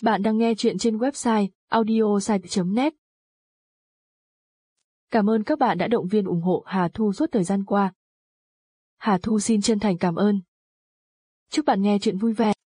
Bạn đang nghe chuyện trên website audiosite.net. Cảm ơn các bạn đã động viên ủng hộ Hà Thu suốt thời gian qua. Hà Thu xin chân thành cảm ơn. Chúc bạn nghe chuyện vui vẻ.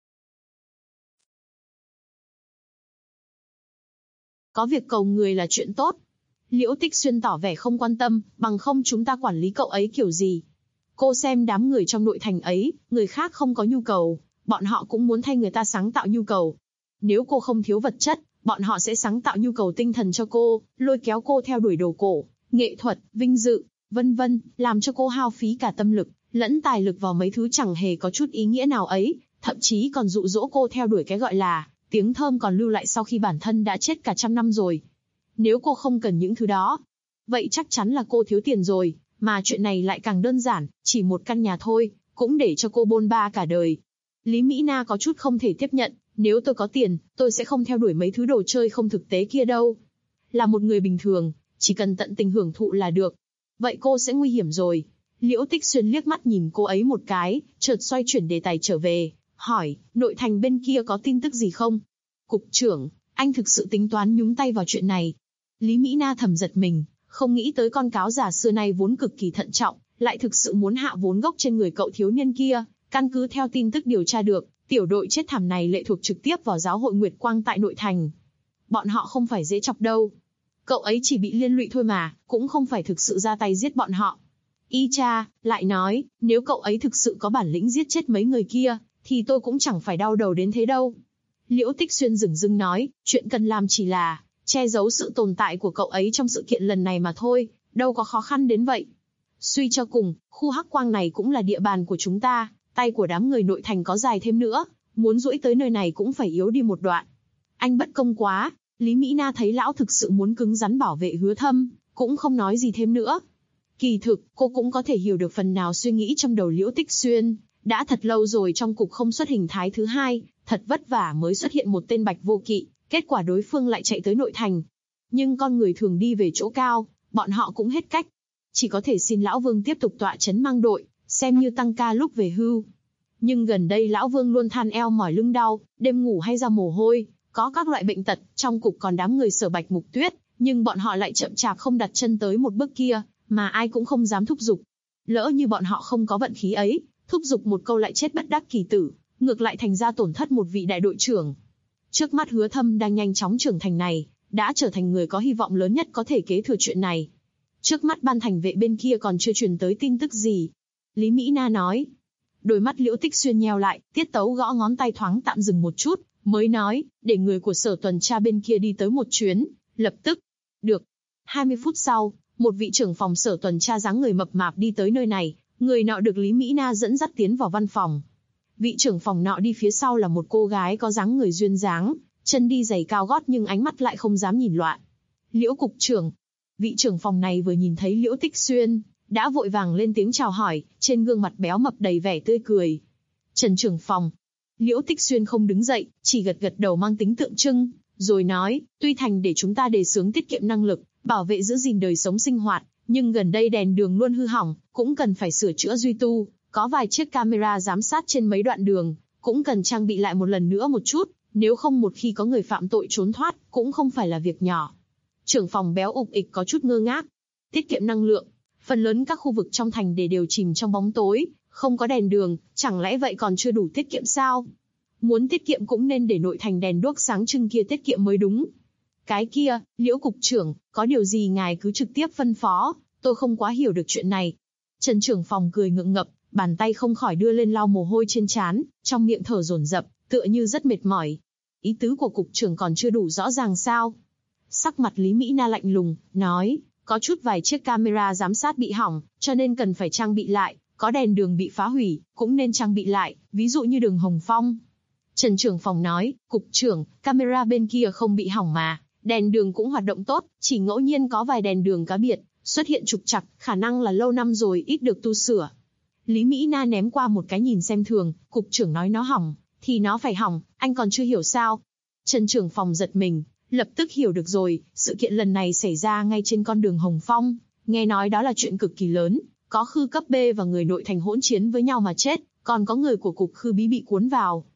Có việc cầu người là chuyện tốt. Liễu Tích Xuyên tỏ vẻ không quan tâm, bằng không chúng ta quản lý cậu ấy kiểu gì. Cô xem đám người trong nội thành ấy, người khác không có nhu cầu, bọn họ cũng muốn thay người ta sáng tạo nhu cầu. Nếu cô không thiếu vật chất, bọn họ sẽ sáng tạo nhu cầu tinh thần cho cô, lôi kéo cô theo đuổi đồ cổ, nghệ thuật, vinh dự, vân vân, làm cho cô hao phí cả tâm lực, lẫn tài lực vào mấy thứ chẳng hề có chút ý nghĩa nào ấy, thậm chí còn dụ dỗ cô theo đuổi cái gọi là tiếng thơm còn lưu lại sau khi bản thân đã chết cả trăm năm rồi. Nếu cô không cần những thứ đó, vậy chắc chắn là cô thiếu tiền rồi, mà chuyện này lại càng đơn giản, chỉ một căn nhà thôi, cũng để cho cô bôn ba cả đời. Lý Mỹ Na có chút không thể tiếp nhận, nếu tôi có tiền, tôi sẽ không theo đuổi mấy thứ đồ chơi không thực tế kia đâu. Là một người bình thường, chỉ cần tận tình hưởng thụ là được. Vậy cô sẽ nguy hiểm rồi. Liễu Tích Xuyên liếc mắt nhìn cô ấy một cái, chợt xoay chuyển đề tài trở về, hỏi, nội thành bên kia có tin tức gì không? Cục trưởng, anh thực sự tính toán nhúng tay vào chuyện này. Lý Mỹ Na thầm giật mình, không nghĩ tới con cáo già xưa nay vốn cực kỳ thận trọng, lại thực sự muốn hạ vốn gốc trên người cậu thiếu niên kia. Căn cứ theo tin tức điều tra được, tiểu đội chết thảm này lệ thuộc trực tiếp vào giáo hội Nguyệt Quang tại nội thành. Bọn họ không phải dễ chọc đâu. Cậu ấy chỉ bị liên lụy thôi mà, cũng không phải thực sự ra tay giết bọn họ. Y cha, lại nói, nếu cậu ấy thực sự có bản lĩnh giết chết mấy người kia, thì tôi cũng chẳng phải đau đầu đến thế đâu. Liễu Tích Xuyên dửng dưng nói, chuyện cần làm chỉ là che giấu sự tồn tại của cậu ấy trong sự kiện lần này mà thôi, đâu có khó khăn đến vậy. Suy cho cùng, khu Hắc Quang này cũng là địa bàn của chúng ta, tay của đám người nội thành có dài thêm nữa, muốn duỗi tới nơi này cũng phải yếu đi một đoạn. Anh bất công quá. Lý Mỹ Na thấy lão thực sự muốn cứng rắn bảo vệ Hứa Thâm, cũng không nói gì thêm nữa. Kỳ thực, cô cũng có thể hiểu được phần nào suy nghĩ trong đầu Liễu Tích Xuyên, đã thật lâu rồi trong cục không xuất hình thái thứ hai, thật vất vả mới xuất hiện một tên Bạch Vô Kỵ, kết quả đối phương lại chạy tới nội thành. Nhưng con người thường đi về chỗ cao, bọn họ cũng hết cách. Chỉ có thể xin Lão Vương tiếp tục tọa chấn mang đội, xem như tăng ca lúc về hưu. Nhưng gần đây Lão Vương luôn than eo mỏi lưng đau, đêm ngủ hay ra mồ hôi, có các loại bệnh tật, trong cục còn đám người Sở Bạch Mục Tuyết, nhưng bọn họ lại chậm chạp không đặt chân tới một bước kia, mà ai cũng không dám thúc giục. Lỡ như bọn họ không có vận khí ấy, thúc giục một câu lại chết bất đắc kỳ tử, ngược lại thành ra tổn thất một vị đại đội trưởng. Trước mắt Hứa Thâm đang nhanh chóng trưởng thành này, đã trở thành người có hy vọng lớn nhất có thể kế thừa chuyện này. Trước mắt ban thành vệ bên kia còn chưa truyền tới tin tức gì. Lý Mỹ Na nói. Đôi mắt Liễu Tích Xuyên nheo lại, tiết tấu gõ ngón tay thoáng tạm dừng một chút, mới nói, để người của sở tuần tra bên kia đi tới một chuyến, lập tức. Được. 20 phút sau, một vị trưởng phòng sở tuần tra dáng người mập mạp đi tới nơi này, người nọ được Lý Mỹ Na dẫn dắt tiến vào văn phòng. Vị trưởng phòng nọ đi phía sau là một cô gái có dáng người duyên dáng, chân đi giày cao gót nhưng ánh mắt lại không dám nhìn loạn. Liễu cục trưởng. Vị trưởng phòng này vừa nhìn thấy Liễu Tích Xuyên, đã vội vàng lên tiếng chào hỏi, trên gương mặt béo mập đầy vẻ tươi cười. Trần trưởng phòng. Liễu Tích Xuyên không đứng dậy, chỉ gật gật đầu mang tính tượng trưng, rồi nói, tuy thành để chúng ta đề xướng tiết kiệm năng lực, bảo vệ giữ gìn đời sống sinh hoạt, nhưng gần đây đèn đường luôn hư hỏng, cũng cần phải sửa chữa duy tu, có vài chiếc camera giám sát trên mấy đoạn đường, cũng cần trang bị lại một lần nữa một chút, nếu không một khi có người phạm tội trốn thoát, cũng không phải là việc nhỏ. Trưởng phòng béo ục ịch có chút ngơ ngác. Tiết kiệm năng lượng, phần lớn các khu vực trong thành đều chìm trong bóng tối, không có đèn đường, chẳng lẽ vậy còn chưa đủ tiết kiệm sao? Muốn tiết kiệm cũng nên để nội thành đèn đuốc sáng trưng kia tiết kiệm mới đúng. Cái kia, Liễu cục trưởng, có điều gì ngài cứ trực tiếp phân phó, tôi không quá hiểu được chuyện này. Trần trưởng phòng cười ngượng ngập, bàn tay không khỏi đưa lên lau mồ hôi trên trán, trong miệng thở dồn dập, tựa như rất mệt mỏi. Ý tứ của cục trưởng còn chưa đủ rõ ràng sao? Sắc mặt Lý Mỹ Na lạnh lùng, nói, có chút vài chiếc camera giám sát bị hỏng, cho nên cần phải trang bị lại, có đèn đường bị phá hủy, cũng nên trang bị lại, ví dụ như đường Hồng Phong. Trần trưởng phòng nói, cục trưởng, camera bên kia không bị hỏng mà, đèn đường cũng hoạt động tốt, chỉ ngẫu nhiên có vài đèn đường cá biệt, xuất hiện trục trặc, khả năng là lâu năm rồi ít được tu sửa. Lý Mỹ Na ném qua một cái nhìn xem thường, cục trưởng nói nó hỏng, thì nó phải hỏng, anh còn chưa hiểu sao? Trần trưởng phòng giật mình, lập tức hiểu được rồi, sự kiện lần này xảy ra ngay trên con đường Hồng Phong, nghe nói đó là chuyện cực kỳ lớn, có khư cấp B và người nội thành hỗn chiến với nhau mà chết, còn có người của cục khư bí bị cuốn vào.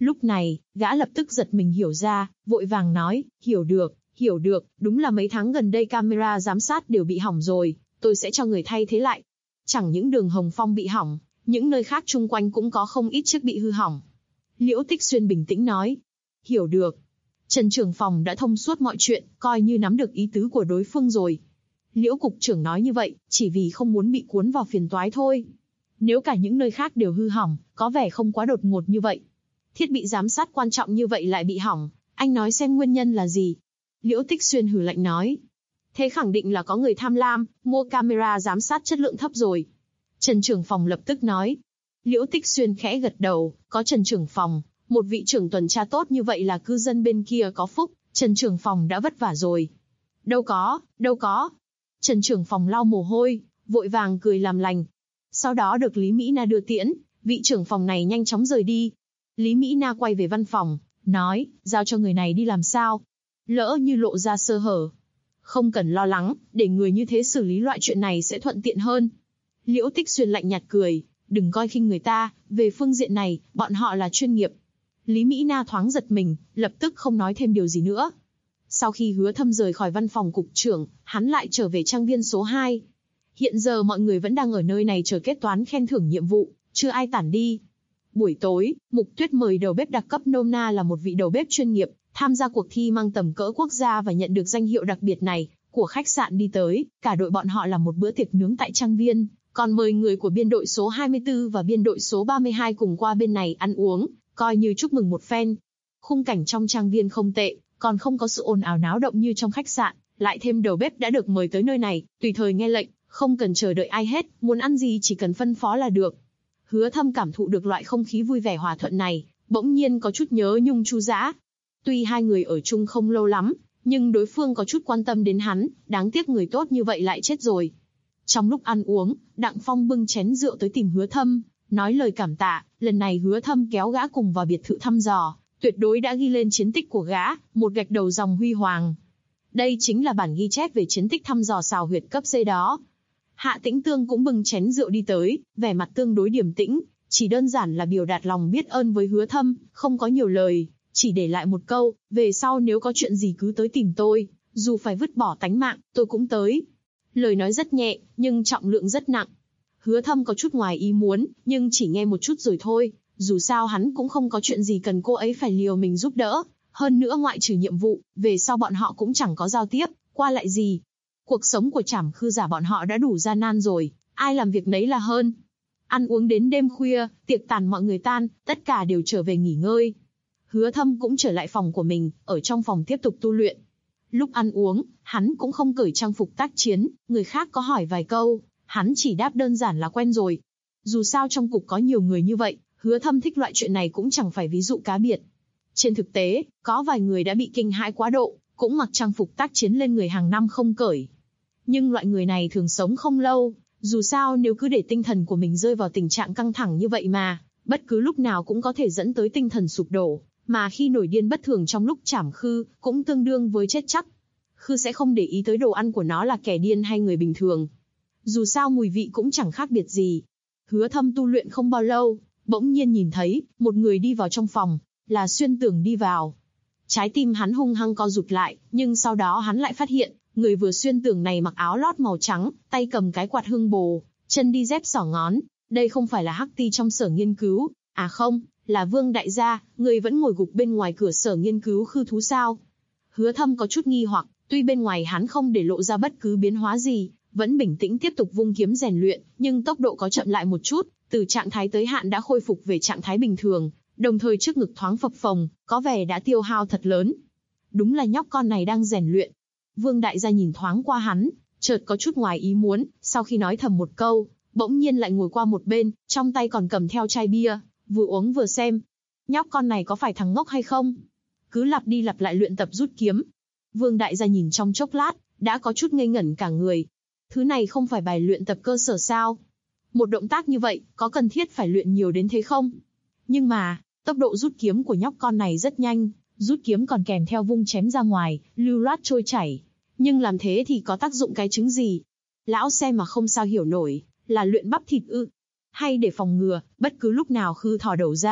Lúc này, gã lập tức giật mình hiểu ra, vội vàng nói, hiểu được, đúng là mấy tháng gần đây camera giám sát đều bị hỏng rồi, tôi sẽ cho người thay thế lại. Chẳng những đường Hồng Phong bị hỏng, những nơi khác chung quanh cũng có không ít chiếc bị hư hỏng. Liễu Tích Xuyên bình tĩnh nói, hiểu được. Trần trưởng phòng đã thông suốt mọi chuyện, coi như nắm được ý tứ của đối phương rồi. Liễu cục trưởng nói như vậy, chỉ vì không muốn bị cuốn vào phiền toái thôi. Nếu cả những nơi khác đều hư hỏng, có vẻ không quá đột ngột như vậy. Thiết bị giám sát quan trọng như vậy lại bị hỏng, anh nói xem nguyên nhân là gì? Liễu Tích Xuyên hừ lạnh nói. Thế khẳng định là có người tham lam, mua camera giám sát chất lượng thấp rồi. Trần trưởng phòng lập tức nói. Liễu Tích Xuyên khẽ gật đầu, có Trần trưởng phòng, một vị trưởng tuần tra tốt như vậy là cư dân bên kia có phúc, Trần trưởng phòng đã vất vả rồi. Đâu có. Trần trưởng phòng lau mồ hôi, vội vàng cười làm lành. Sau đó được Lý Mỹ Na đưa tiễn, vị trưởng phòng này nhanh chóng rời đi. Lý Mỹ Na quay về văn phòng, nói, giao cho người này đi làm sao? Lỡ như lộ ra sơ hở. Không cần lo lắng, để người như thế xử lý loại chuyện này sẽ thuận tiện hơn. Liễu Tích Xuyên lạnh nhạt cười, đừng coi khinh người ta, về phương diện này, bọn họ là chuyên nghiệp. Lý Mỹ Na thoáng giật mình, lập tức không nói thêm điều gì nữa. Sau khi Hứa Thâm rời khỏi văn phòng cục trưởng, hắn lại trở về trang viên số 2. Hiện giờ mọi người vẫn đang ở nơi này chờ kết toán khen thưởng nhiệm vụ, chưa ai tản đi. Buổi tối, Mục Tuyết mời đầu bếp đặc cấp nôm na là một vị đầu bếp chuyên nghiệp, tham gia cuộc thi mang tầm cỡ quốc gia và nhận được danh hiệu đặc biệt này, của khách sạn đi tới, cả đội bọn họ làm một bữa tiệc nướng tại trang viên, còn mời người của biên đội số 24 và biên đội số 32 cùng qua bên này ăn uống, coi như chúc mừng một phen. Khung cảnh trong trang viên không tệ, còn không có sự ồn ào náo động như trong khách sạn, lại thêm đầu bếp đã được mời tới nơi này, tùy thời nghe lệnh, không cần chờ đợi ai hết, muốn ăn gì chỉ cần phân phó là được. Hứa Thâm cảm thụ được loại không khí vui vẻ hòa thuận này, bỗng nhiên có chút nhớ nhung Chu Dã. Tuy hai người ở chung không lâu lắm, nhưng đối phương có chút quan tâm đến hắn, đáng tiếc người tốt như vậy lại chết rồi. Trong lúc ăn uống, Đặng Phong bưng chén rượu tới tìm Hứa Thâm, nói lời cảm tạ, lần này Hứa Thâm kéo gã cùng vào biệt thự thăm dò, tuyệt đối đã ghi lên chiến tích của gã, một gạch đầu dòng huy hoàng. Đây chính là bản ghi chép về chiến tích thăm dò xào huyệt cấp C đó. Hạ Tĩnh Tương cũng bưng chén rượu đi tới, vẻ mặt tương đối điềm tĩnh, chỉ đơn giản là biểu đạt lòng biết ơn với Hứa Thâm, không có nhiều lời, chỉ để lại một câu, về sau nếu có chuyện gì cứ tới tìm tôi, dù phải vứt bỏ tánh mạng, tôi cũng tới. Lời nói rất nhẹ, nhưng trọng lượng rất nặng. Hứa Thâm có chút ngoài ý muốn, nhưng chỉ nghe một chút rồi thôi, dù sao hắn cũng không có chuyện gì cần cô ấy phải liều mình giúp đỡ, hơn nữa ngoại trừ nhiệm vụ, về sau bọn họ cũng chẳng có giao tiếp, qua lại gì. Cuộc sống của Trảm Khư Giả bọn họ đã đủ gian nan rồi, ai làm việc nấy là hơn. Ăn uống đến đêm khuya, tiệc tàn mọi người tan, tất cả đều trở về nghỉ ngơi. Hứa Thâm cũng trở lại phòng của mình, ở trong phòng tiếp tục tu luyện. Lúc ăn uống, hắn cũng không cởi trang phục tác chiến, người khác có hỏi vài câu, hắn chỉ đáp đơn giản là quen rồi. Dù sao trong cục có nhiều người như vậy, Hứa Thâm thích loại chuyện này cũng chẳng phải ví dụ cá biệt. Trên thực tế, có vài người đã bị kinh hãi quá độ, cũng mặc trang phục tác chiến lên người hàng năm không cởi. Nhưng loại người này thường sống không lâu, dù sao nếu cứ để tinh thần của mình rơi vào tình trạng căng thẳng như vậy mà, bất cứ lúc nào cũng có thể dẫn tới tinh thần sụp đổ, mà khi nổi điên bất thường trong lúc Trảm Khư, cũng tương đương với chết chắc. Khư sẽ không để ý tới đồ ăn của nó là kẻ điên hay người bình thường. Dù sao mùi vị cũng chẳng khác biệt gì. Hứa Thâm tu luyện không bao lâu, bỗng nhiên nhìn thấy, một người đi vào trong phòng, là Xuyên Tường đi vào. Trái tim hắn hung hăng co rụt lại, nhưng sau đó hắn lại phát hiện, người vừa Xuyên Tường này mặc áo lót màu trắng, tay cầm cái quạt hương bồ, chân đi dép xỏ ngón. Đây không phải là Hắc Ti trong sở nghiên cứu, à không, là Vương đại gia, người vẫn ngồi gục bên ngoài cửa sở nghiên cứu khư thú sao? Hứa Thâm có chút nghi hoặc, tuy bên ngoài hắn không để lộ ra bất cứ biến hóa gì, vẫn bình tĩnh tiếp tục vung kiếm rèn luyện, nhưng tốc độ có chậm lại một chút, từ trạng thái tới hạn đã khôi phục về trạng thái bình thường, đồng thời trước ngực thoáng phập phồng, có vẻ đã tiêu hao thật lớn. Đúng là nhóc con này đang rèn luyện. Vương đại gia nhìn thoáng qua hắn, chợt có chút ngoài ý muốn, sau khi nói thầm một câu, bỗng nhiên lại ngồi qua một bên, trong tay còn cầm theo chai bia, vừa uống vừa xem. Nhóc con này có phải thằng ngốc hay không? Cứ lặp đi lặp lại luyện tập rút kiếm. Vương đại gia nhìn trong chốc lát, đã có chút ngây ngẩn cả người. Thứ này không phải bài luyện tập cơ sở sao? Một động tác như vậy, có cần thiết phải luyện nhiều đến thế không? Nhưng mà, tốc độ rút kiếm của nhóc con này rất nhanh, rút kiếm còn kèm theo vung chém ra ngoài, lưu loát trôi chảy. Nhưng làm thế thì có tác dụng cái chứng gì? Lão xem mà không sao hiểu nổi, là luyện bắp thịt ư? Hay để phòng ngừa, bất cứ lúc nào Khư thò đầu ra,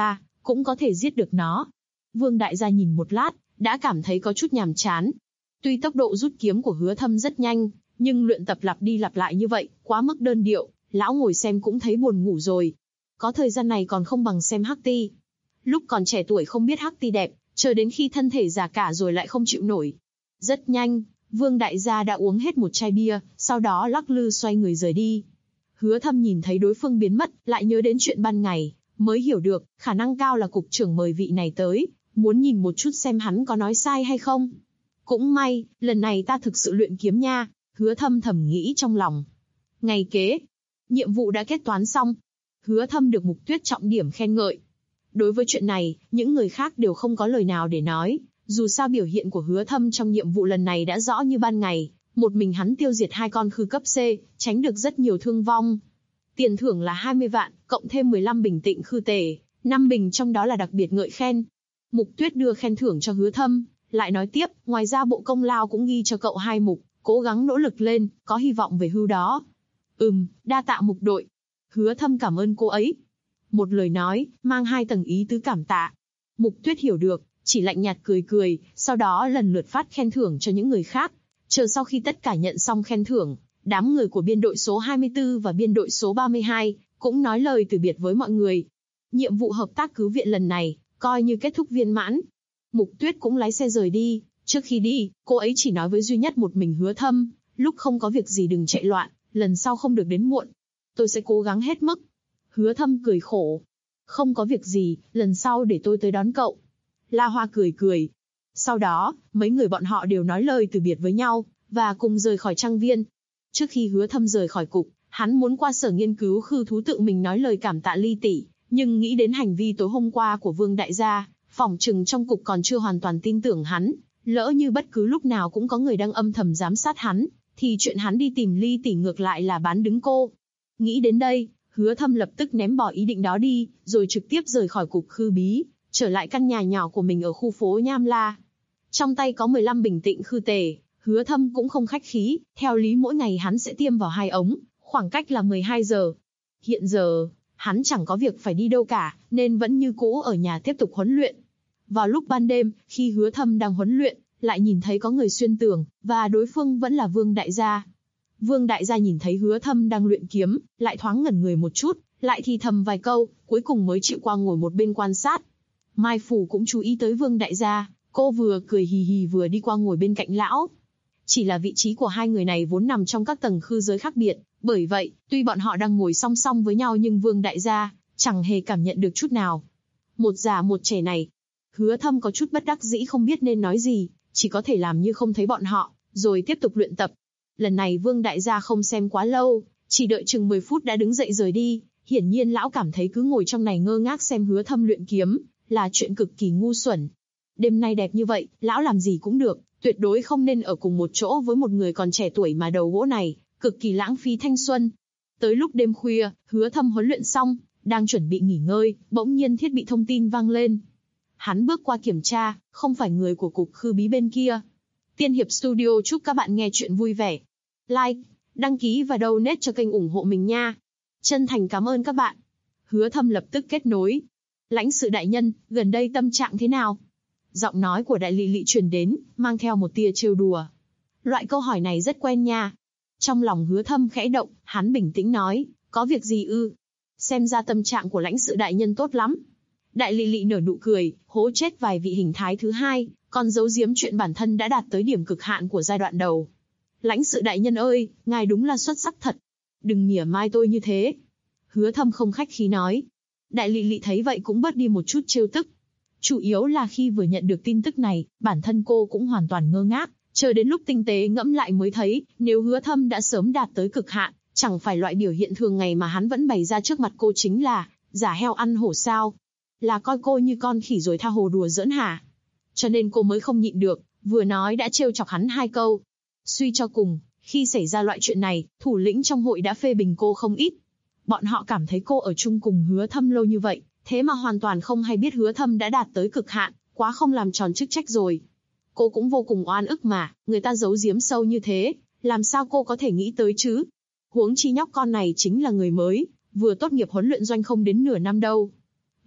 cũng có thể giết được nó. Vương đại gia nhìn một lát, đã cảm thấy có chút nhàm chán. Tuy tốc độ rút kiếm của Hứa Thâm rất nhanh, nhưng luyện tập lặp đi lặp lại như vậy, quá mức đơn điệu, lão ngồi xem cũng thấy buồn ngủ rồi. Có thời gian này còn không bằng xem Hắc Ti. Lúc còn trẻ tuổi không biết Hắc Ti đẹp, chờ đến khi thân thể già cả rồi lại không chịu nổi. Rất nhanh, Vương đại gia đã uống hết một chai bia, sau đó lắc lư xoay người rời đi. Hứa Thâm nhìn thấy đối phương biến mất, lại nhớ đến chuyện ban ngày, mới hiểu được, khả năng cao là cục trưởng mời vị này tới, muốn nhìn một chút xem hắn có nói sai hay không. Cũng may, lần này ta thực sự luyện kiếm nha, Hứa Thâm thầm nghĩ trong lòng. Ngày kế, nhiệm vụ đã kết toán xong. Hứa Thâm được Mục Tuyết trọng điểm khen ngợi. Đối với chuyện này, những người khác đều không có lời nào để nói, dù sao biểu hiện của Hứa Thâm trong nhiệm vụ lần này đã rõ như ban ngày, một mình hắn tiêu diệt 2 con khư cấp C, tránh được rất nhiều thương vong. Tiền thưởng là 20 vạn, cộng thêm 15 bình tịnh khư tề, 5 bình trong đó là đặc biệt ngợi khen. Mục Tuyết đưa khen thưởng cho Hứa Thâm, lại nói tiếp, ngoài ra bộ công lao cũng ghi cho cậu 2 mục, cố gắng nỗ lực lên, có hy vọng về hưu đó. Đa tạ Mục đội. Hứa Thâm cảm ơn cô ấy. Một lời nói, mang 2 tầng ý tứ cảm tạ. Mục Tuyết hiểu được, chỉ lạnh nhạt cười cười, sau đó lần lượt phát khen thưởng cho những người khác. Chờ sau khi tất cả nhận xong khen thưởng, đám người của biên đội số 24 và biên đội số 32 cũng nói lời từ biệt với mọi người. Nhiệm vụ hợp tác cứu viện lần này coi như kết thúc viên mãn. Mục Tuyết cũng lái xe rời đi. Trước khi đi, cô ấy chỉ nói với duy nhất một mình Hứa Thâm, lúc không có việc gì đừng chạy loạn, lần sau không được đến muộn. Tôi sẽ cố gắng hết mức. Hứa Thâm cười khổ. Không có việc gì, lần sau để tôi tới đón cậu. La Hoa cười cười. Sau đó, mấy người bọn họ đều nói lời từ biệt với nhau, và cùng rời khỏi trang viên. Trước khi Hứa Thâm rời khỏi cục, hắn muốn qua sở nghiên cứu khư thú tự mình nói lời cảm tạ Ly tỷ, nhưng nghĩ đến hành vi tối hôm qua của Vương đại gia, phỏng chừng trong cục còn chưa hoàn toàn tin tưởng hắn, lỡ như bất cứ lúc nào cũng có người đang âm thầm giám sát hắn, thì chuyện hắn đi tìm Ly tỷ ngược lại là bán đứng cô. Nghĩ đến đây, Hứa Thâm lập tức ném bỏ ý định đó đi, rồi trực tiếp rời khỏi cục khư bí, trở lại căn nhà nhỏ của mình ở khu phố Nham La. Trong tay có 15 bình tịnh khư tề, Hứa Thâm cũng không khách khí, theo lý mỗi ngày hắn sẽ tiêm vào 2 ống, khoảng cách là 12 giờ. Hiện giờ, hắn chẳng có việc phải đi đâu cả, nên vẫn như cũ ở nhà tiếp tục huấn luyện. Vào lúc ban đêm, khi Hứa Thâm đang huấn luyện, lại nhìn thấy có người xuyên tường, và đối phương vẫn là Vương đại gia. Vương đại gia nhìn thấy Hứa Thâm đang luyện kiếm, lại thoáng ngẩn người một chút, lại thì thầm vài câu, cuối cùng mới chịu qua ngồi một bên quan sát. Mai Phủ cũng chú ý tới Vương đại gia, cô vừa cười hì hì vừa đi qua ngồi bên cạnh lão. Chỉ là vị trí của hai người này vốn nằm trong các tầng khư giới khác biệt, bởi vậy, tuy bọn họ đang ngồi song song với nhau nhưng Vương đại gia chẳng hề cảm nhận được chút nào. Một già một trẻ này. Hứa Thâm có chút bất đắc dĩ không biết nên nói gì, chỉ có thể làm như không thấy bọn họ, rồi tiếp tục luyện tập. Lần này Vương đại gia không xem quá lâu, chỉ đợi chừng 10 phút đã đứng dậy rời đi. Hiển nhiên lão cảm thấy cứ ngồi trong này ngơ ngác xem Hứa Thâm luyện kiếm là chuyện cực kỳ ngu xuẩn. Đêm nay đẹp như vậy, lão làm gì cũng được, tuyệt đối không nên ở cùng một chỗ với một người còn trẻ tuổi mà đầu gỗ này, cực kỳ lãng phí thanh xuân. Tới lúc đêm khuya, Hứa Thâm huấn luyện xong, đang chuẩn bị nghỉ ngơi, bỗng nhiên thiết bị thông tin vang lên. Hắn bước qua kiểm tra, không phải người của cục khư bí bên kia. Tiên Hiệp Studio chúc các bạn nghe chuyện vui vẻ. Like, đăng ký và donate cho kênh ủng hộ mình nha. Chân thành cảm ơn các bạn. Hứa Thâm lập tức kết nối. Lãnh sự đại nhân, gần đây tâm trạng thế nào? Giọng nói của đại lị lị truyền đến, mang theo một tia trêu đùa. Loại câu hỏi này rất quen nha. Trong lòng Hứa Thâm khẽ động, hắn bình tĩnh nói, có việc gì ư? Xem ra tâm trạng của lãnh sự đại nhân tốt lắm. Đại lị lị nở nụ cười, hố chết vài vị hình thái thứ hai, còn giấu giếm chuyện bản thân đã đạt tới điểm cực hạn của giai đoạn đầu. Lãnh sự đại nhân ơi, ngài đúng là xuất sắc thật. Đừng mỉa mai tôi như thế. Hứa Thâm không khách khí nói. Đại lị lị thấy vậy cũng bớt đi một chút trêu tức. Chủ yếu là khi vừa nhận được tin tức này, bản thân cô cũng hoàn toàn ngơ ngác, chờ đến lúc tinh tế ngẫm lại mới thấy, nếu Hứa Thâm đã sớm đạt tới cực hạn, chẳng phải loại biểu hiện thường ngày mà hắn vẫn bày ra trước mặt cô chính là giả heo ăn hổ sao? Là coi cô như con khỉ rồi tha hồ đùa giỡn hả? Cho nên cô mới không nhịn được, vừa nói đã trêu chọc hắn 2 câu. Suy cho cùng, khi xảy ra loại chuyện này, thủ lĩnh trong hội đã phê bình cô không ít. Bọn họ cảm thấy cô ở chung cùng Hứa Thâm lâu như vậy, thế mà hoàn toàn không hay biết Hứa Thâm đã đạt tới cực hạn, quá không làm tròn chức trách rồi. Cô cũng vô cùng oan ức mà, người ta giấu giếm sâu như thế, làm sao cô có thể nghĩ tới chứ? Huống chi nhóc con này chính là người mới, vừa tốt nghiệp huấn luyện doanh không đến nửa năm đâu.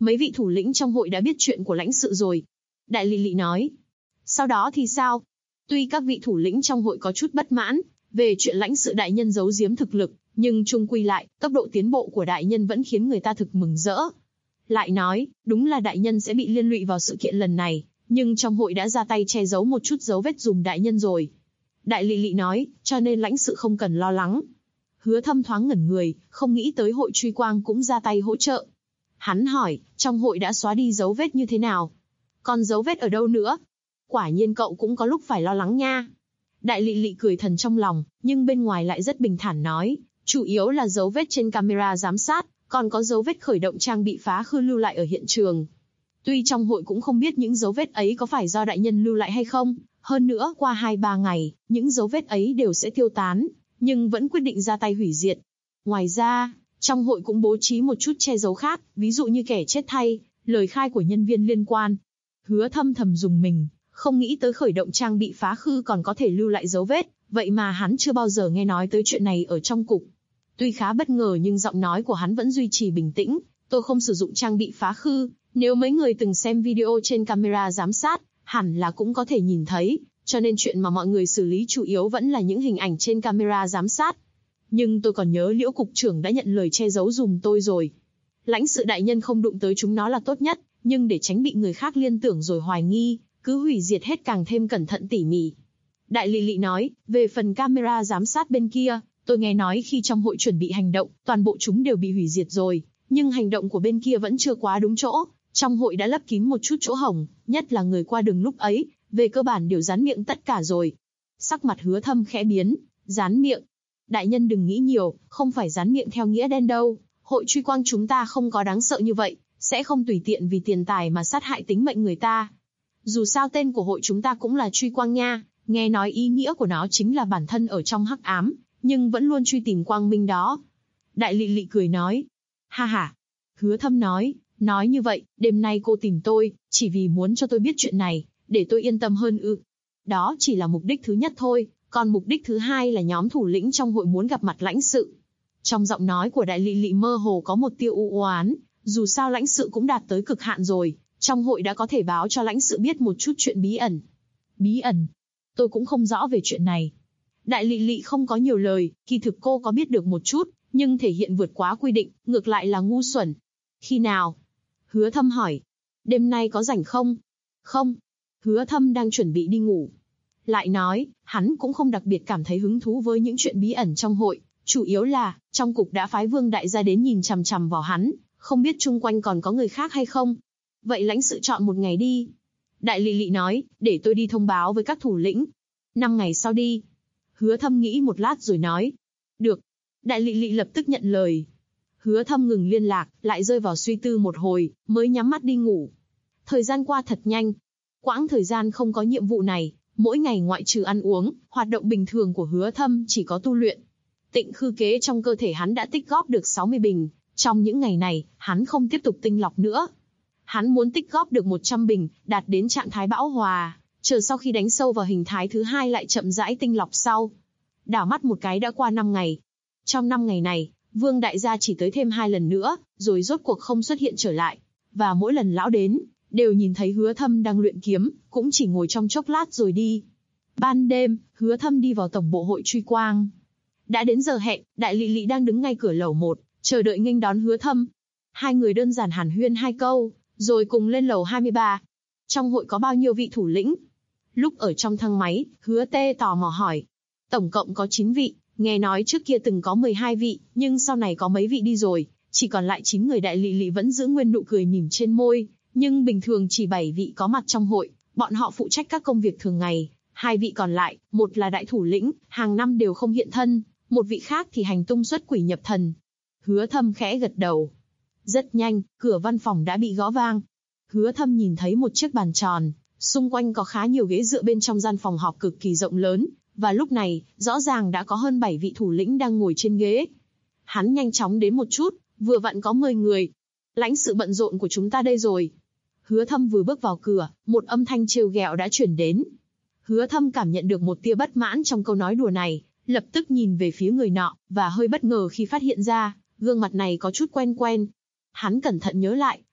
mấy vị thủ lĩnh trong hội đã biết chuyện của lãnh sự rồi. Đại Lị Lị nói. Sau đó thì sao? Tuy các vị thủ lĩnh trong hội có chút bất mãn về chuyện lãnh sự đại nhân giấu giếm thực lực, nhưng chung quy lại, tốc độ tiến bộ của đại nhân vẫn khiến người ta thực mừng rỡ. Lại nói, đúng là đại nhân sẽ bị liên lụy vào sự kiện lần này, nhưng trong hội đã ra tay che giấu một chút dấu vết dùm đại nhân rồi. Đại Lị Lị nói, cho nên lãnh sự không cần lo lắng. Hứa Thâm thoáng ngẩn người, không nghĩ tới hội truy quang cũng ra tay hỗ trợ. Hắn hỏi, trong hội đã xóa đi dấu vết như thế nào? Còn dấu vết ở đâu nữa? Quả nhiên cậu cũng có lúc phải lo lắng nha. Đại Lị Lị cười thầm trong lòng, nhưng bên ngoài lại rất bình thản nói, chủ yếu là dấu vết trên camera giám sát, còn có dấu vết khởi động trang bị phá khư lưu lại ở hiện trường. Tuy trong hội cũng không biết những dấu vết ấy có phải do đại nhân lưu lại hay không, hơn nữa qua 2-3 ngày, những dấu vết ấy đều sẽ tiêu tán, nhưng vẫn quyết định ra tay hủy diệt. Ngoài ra, trong hội cũng bố trí một chút che giấu khác, ví dụ như kẻ chết thay, lời khai của nhân viên liên quan. Hứa Thâm thầm dùng mình, không nghĩ tới khởi động trang bị phá khư còn có thể lưu lại dấu vết, vậy mà hắn chưa bao giờ nghe nói tới chuyện này ở trong cục. Tuy khá bất ngờ nhưng giọng nói của hắn vẫn duy trì bình tĩnh, tôi không sử dụng trang bị phá khư, nếu mấy người từng xem video trên camera giám sát, hẳn là cũng có thể nhìn thấy, cho nên chuyện mà mọi người xử lý chủ yếu vẫn là những hình ảnh trên camera giám sát. Nhưng tôi còn nhớ Liễu cục trưởng đã nhận lời che giấu dùm tôi rồi. Lãnh sự đại nhân không đụng tới chúng nó là tốt nhất, nhưng để tránh bị người khác liên tưởng rồi hoài nghi, cứ hủy diệt hết càng thêm cẩn thận tỉ mỉ. Đại Lị Lị nói, về phần camera giám sát bên kia, tôi nghe nói khi trong hội chuẩn bị hành động, toàn bộ chúng đều bị hủy diệt rồi, nhưng hành động của bên kia vẫn chưa quá đúng chỗ, trong hội đã lấp kín một chút chỗ hổng, nhất là người qua đường lúc ấy, về cơ bản đều dán miệng tất cả rồi. Sắc mặt Hứa Thâm khẽ biến, dán miệng. Đại nhân đừng nghĩ nhiều, không phải dán miệng theo nghĩa đen đâu, hội truy quang chúng ta không có đáng sợ như vậy, sẽ không tùy tiện vì tiền tài mà sát hại tính mệnh người ta. Dù sao tên của hội chúng ta cũng là truy quang nha, nghe nói ý nghĩa của nó chính là bản thân ở trong hắc ám, nhưng vẫn luôn truy tìm quang minh đó. Đại Lị Lị cười nói. Ha ha. Hứa Thâm nói như vậy, đêm nay cô tìm tôi, chỉ vì muốn cho tôi biết chuyện này, để tôi yên tâm hơn ư. Đó chỉ là mục đích thứ nhất thôi, còn mục đích thứ hai là nhóm thủ lĩnh trong hội muốn gặp mặt lãnh sự. Trong giọng nói của Đại Lị Lị mơ hồ có một tia u oán, dù sao lãnh sự cũng đạt tới cực hạn rồi, trong hội đã có thể báo cho lãnh sự biết một chút chuyện bí ẩn. Bí ẩn? Tôi cũng không rõ về chuyện này. Đại Lị Lị không có nhiều lời, kỳ thực cô có biết được một chút, nhưng thể hiện vượt quá quy định, ngược lại là ngu xuẩn. Khi nào? Hứa Thâm hỏi. Đêm nay có rảnh không? Không. Hứa Thâm đang chuẩn bị đi ngủ. Lại nói, hắn cũng không đặc biệt cảm thấy hứng thú với những chuyện bí ẩn trong hội, chủ yếu là, trong cục đã phái Vương đại gia đến nhìn chằm chằm vào hắn, không biết chung quanh còn có người khác hay không. Vậy lãnh sự chọn một ngày đi. Đại Lị Lị nói, để tôi đi thông báo với các thủ lĩnh. 5 ngày sau đi. Hứa Thâm nghĩ một lát rồi nói. Được. Đại Lị Lị lập tức nhận lời. Hứa Thâm ngừng liên lạc, lại rơi vào suy tư một hồi, mới nhắm mắt đi ngủ. Thời gian qua thật nhanh. Quãng thời gian không có nhiệm vụ này, mỗi ngày ngoại trừ ăn uống, hoạt động bình thường của Hứa Thâm chỉ có tu luyện. Tịnh khư kế trong cơ thể hắn đã tích góp được 60 bình, trong những ngày này, hắn không tiếp tục tinh lọc nữa. Hắn muốn tích góp được 100 bình, đạt đến trạng thái bão hòa, chờ sau khi đánh sâu vào hình thái thứ hai lại chậm rãi tinh lọc sau. Đảo mắt một cái đã qua 5 ngày. Trong 5 ngày này, Vương đại gia chỉ tới thêm 2 lần nữa, rồi rốt cuộc không xuất hiện trở lại. Và mỗi lần lão đến, đều nhìn thấy Hứa Thâm đang luyện kiếm, cũng chỉ ngồi trong chốc lát rồi đi. Ban đêm, Hứa Thâm đi vào tổng bộ hội truy quang. Đã đến giờ hẹn, Đại Lị Lị đang đứng ngay cửa lầu 1, chờ đợi nghênh đón Hứa Thâm. Hai người đơn giản hàn huyên 2 câu, rồi cùng lên lầu 23. Trong hội có bao nhiêu vị thủ lĩnh? Lúc ở trong thang máy, Hứa Tê tò mò hỏi. Tổng cộng có 9 vị, nghe nói trước kia từng có 12 vị, nhưng sau này có mấy vị đi rồi, chỉ còn lại 9 người. Đại Lị Lị vẫn giữ nguyên nụ cười mỉm trên môi, nhưng bình thường chỉ 7 vị có mặt trong hội, bọn họ phụ trách các công việc thường ngày. 2 vị còn lại, một là đại thủ lĩnh, hàng năm đều không hiện thân, một vị khác thì hành tung xuất quỷ nhập thần. Hứa Thâm khẽ gật đầu. Rất nhanh, cửa văn phòng đã bị gõ vang. Hứa Thâm nhìn thấy một chiếc bàn tròn, xung quanh có khá nhiều ghế dựa bên trong gian phòng họp cực kỳ rộng lớn, và lúc này, rõ ràng đã có hơn 7 vị thủ lĩnh đang ngồi trên ghế. Hắn nhanh chóng đến một chút, vừa vặn có 10 người. Lãnh sự bận rộn của chúng ta đây rồi. Hứa Thâm vừa bước vào cửa, một âm thanh trêu ghẹo đã chuyển đến. Hứa Thâm cảm nhận được một tia bất mãn trong câu nói đùa này, lập tức nhìn về phía người nọ, và hơi bất ngờ khi phát hiện ra, gương mặt này có chút quen quen. Hắn cẩn thận nhớ lại,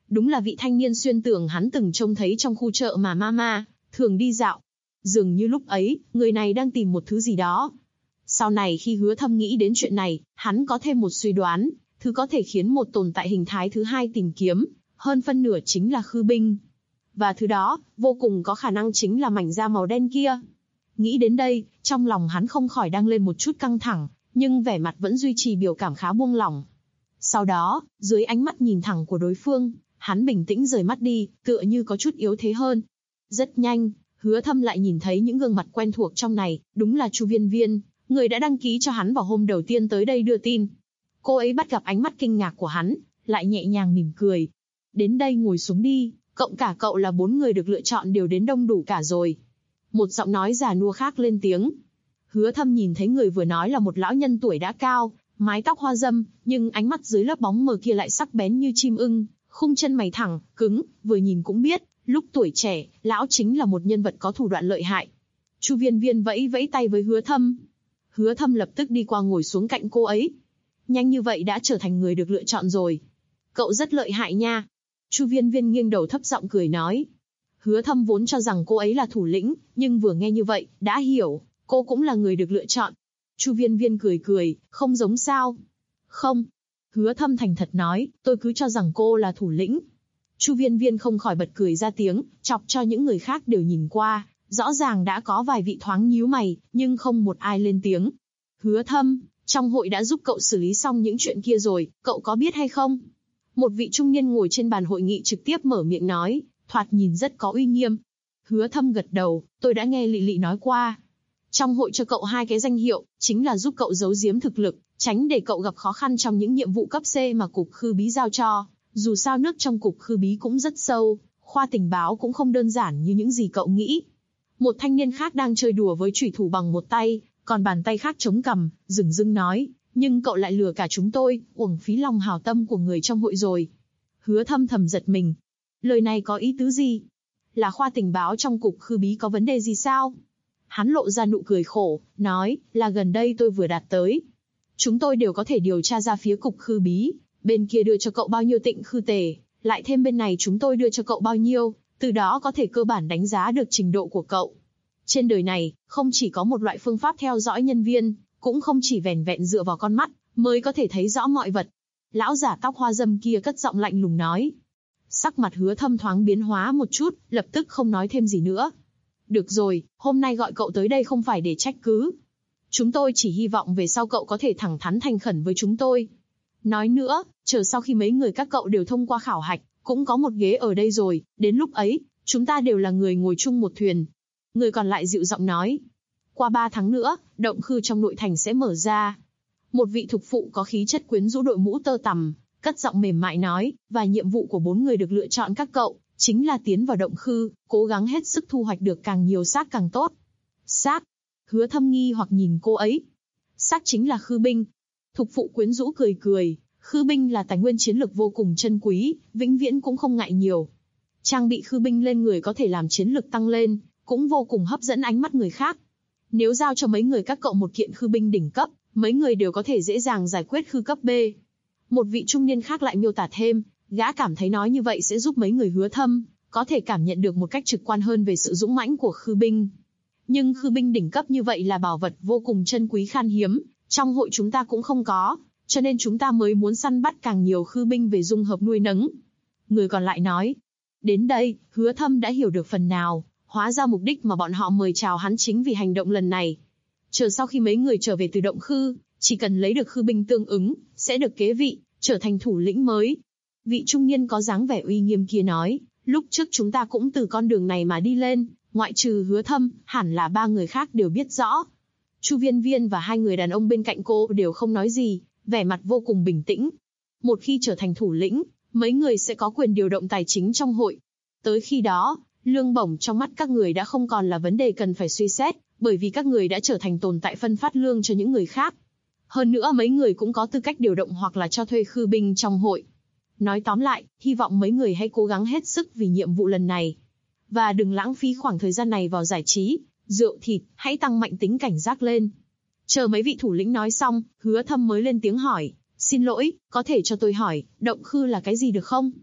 Đúng là vị thanh niên xuyên tường hắn từng trông thấy trong khu chợ mà Mama thường đi dạo. Dường như lúc ấy, người này đang tìm một thứ gì đó. Sau này khi Hứa Thâm nghĩ đến chuyện này, hắn có thêm một suy đoán, thứ có thể khiến một tồn tại hình thái thứ hai tìm kiếm, hơn phân nửa chính là khư binh. Và thứ đó, vô cùng có khả năng chính là mảnh da màu đen kia. Nghĩ đến đây, trong lòng hắn không khỏi đang lên một chút căng thẳng, nhưng vẻ mặt vẫn duy trì biểu cảm khá buông lỏng. Sau đó, dưới ánh mắt nhìn thẳng của đối phương, hắn bình tĩnh rời mắt đi, tựa như có chút yếu thế hơn. Rất nhanh, Hứa Thâm lại nhìn thấy những gương mặt quen thuộc trong này, đúng là Chu Viên Viên, người đã đăng ký cho hắn vào hôm đầu tiên tới đây đưa tin. Cô ấy bắt gặp ánh mắt kinh ngạc của hắn, lại nhẹ nhàng mỉm cười. Đến đây ngồi xuống đi, cộng cả cậu là 4 người được lựa chọn đều đến đông đủ cả rồi. Một giọng nói già nua khác lên tiếng. Hứa Thâm nhìn thấy người vừa nói là một lão nhân tuổi đã cao, mái tóc hoa râm, nhưng ánh mắt dưới lớp bóng mờ kia lại sắc bén như chim ưng, khung chân mày thẳng, cứng, vừa nhìn cũng biết, lúc tuổi trẻ, lão chính là một nhân vật có thủ đoạn lợi hại. Chu Viên Viên vẫy vẫy tay với Hứa Thâm. Hứa Thâm lập tức đi qua ngồi xuống cạnh cô ấy. Nhanh như vậy đã trở thành người được lựa chọn rồi. Cậu rất lợi hại nha. Chu Viên Viên nghiêng đầu thấp giọng cười nói. Hứa Thâm vốn cho rằng cô ấy là thủ lĩnh, nhưng vừa nghe như vậy, đã hiểu, cô cũng là người được lựa chọn. Chu Viên Viên cười cười, không giống sao. Không. Hứa Thâm thành thật nói, tôi cứ cho rằng cô là thủ lĩnh. Chu Viên Viên không khỏi bật cười ra tiếng, chọc cho những người khác đều nhìn qua, rõ ràng đã có vài vị thoáng nhíu mày, nhưng không một ai lên tiếng. Hứa Thâm, trong hội đã giúp cậu xử lý xong những chuyện kia rồi, cậu có biết hay không? Một vị trung niên ngồi trên bàn hội nghị trực tiếp mở miệng nói, thoạt nhìn rất có uy nghiêm. Hứa Thâm gật đầu, tôi đã nghe Lị Lị nói qua. Trong hội cho cậu 2 cái danh hiệu, chính là giúp cậu giấu giếm thực lực, tránh để cậu gặp khó khăn trong những nhiệm vụ cấp C mà cục khư bí giao cho. Dù sao nước trong cục khư bí cũng rất sâu, khoa tình báo cũng không đơn giản như những gì cậu nghĩ. Một thanh niên khác đang chơi đùa với chủy thủ bằng một tay, còn bàn tay khác chống cằm, dửng dưng nói, nhưng cậu lại lừa cả chúng tôi, uổng phí lòng hảo tâm của người trong hội rồi. Hứa Thâm thầm giật mình. Lời này có ý tứ gì? Là khoa tình báo trong cục khư bí có vấn đề gì sao? Hắn lộ ra nụ cười khổ, nói, là gần đây tôi vừa đạt tới. Chúng tôi đều có thể điều tra ra phía cục khư bí, bên kia đưa cho cậu bao nhiêu tịnh khư tề, lại thêm bên này chúng tôi đưa cho cậu bao nhiêu, từ đó có thể cơ bản đánh giá được trình độ của cậu. Trên đời này, không chỉ có một loại phương pháp theo dõi nhân viên, cũng không chỉ vẻn vẹn dựa vào con mắt, mới có thể thấy rõ mọi vật. Lão giả tóc hoa râm kia cất giọng lạnh lùng nói. Sắc mặt Hứa Thâm thoáng biến hóa một chút, lập tức không nói thêm gì nữa. Được rồi, hôm nay gọi cậu tới đây không phải để trách cứ. Chúng tôi chỉ hy vọng về sau cậu có thể thẳng thắn thành khẩn với chúng tôi. Nói nữa, chờ sau khi mấy người các cậu đều thông qua khảo hạch, cũng có một ghế ở đây rồi, đến lúc ấy, chúng ta đều là người ngồi chung một thuyền. Người còn lại dịu giọng nói. Qua 3 tháng nữa, động khư trong nội thành sẽ mở ra. Một vị thục phụ có khí chất quyến rũ đội mũ tơ tằm, cất giọng mềm mại nói, và nhiệm vụ của 4 người được lựa chọn các cậu, chính là tiến vào động khư, cố gắng hết sức thu hoạch được càng nhiều xác càng tốt. Xác? Hứa Thâm nghi hoặc nhìn cô ấy. Xác chính là khư binh. Thục phụ quyến rũ cười cười, khư binh là tài nguyên chiến lược vô cùng chân quý, vĩnh viễn cũng không ngại nhiều. Trang bị khư binh lên người có thể làm chiến lược tăng lên, cũng vô cùng hấp dẫn ánh mắt người khác. Nếu giao cho mấy người các cậu một kiện khư binh đỉnh cấp, mấy người đều có thể dễ dàng giải quyết khư cấp B. Một vị trung niên khác lại miêu tả thêm, gã cảm thấy nói như vậy sẽ giúp mấy người Hứa Thâm có thể cảm nhận được một cách trực quan hơn về sự dũng mãnh của khư binh. Nhưng khư binh đỉnh cấp như vậy là bảo vật vô cùng chân quý khan hiếm, trong hội chúng ta cũng không có, cho nên chúng ta mới muốn săn bắt càng nhiều khư binh về dung hợp nuôi nấng. Người còn lại nói, đến đây, Hứa Thâm đã hiểu được phần nào, hóa ra mục đích mà bọn họ mời chào hắn chính vì hành động lần này. Chờ sau khi mấy người trở về từ động khư, chỉ cần lấy được khư binh tương ứng, sẽ được kế vị, trở thành thủ lĩnh mới. Vị trung niên có dáng vẻ uy nghiêm kia nói, lúc trước chúng ta cũng từ con đường này mà đi lên, ngoại trừ Hứa Thâm, hẳn là 3 người khác đều biết rõ. Chu Viên Viên và 2 người đàn ông bên cạnh cô đều không nói gì, vẻ mặt vô cùng bình tĩnh. Một khi trở thành thủ lĩnh, mấy người sẽ có quyền điều động tài chính trong hội. Tới khi đó, lương bổng trong mắt các người đã không còn là vấn đề cần phải suy xét, bởi vì các người đã trở thành tồn tại phân phát lương cho những người khác. Hơn nữa mấy người cũng có tư cách điều động hoặc là cho thuê khư binh trong hội. Nói tóm lại, hy vọng mấy người hãy cố gắng hết sức vì nhiệm vụ lần này. Và đừng lãng phí khoảng thời gian này vào giải trí, rượu thịt, hãy tăng mạnh tính cảnh giác lên. Chờ mấy vị thủ lĩnh nói xong, Hứa Thâm mới lên tiếng hỏi, xin lỗi, có thể cho tôi hỏi, động khư là cái gì được không?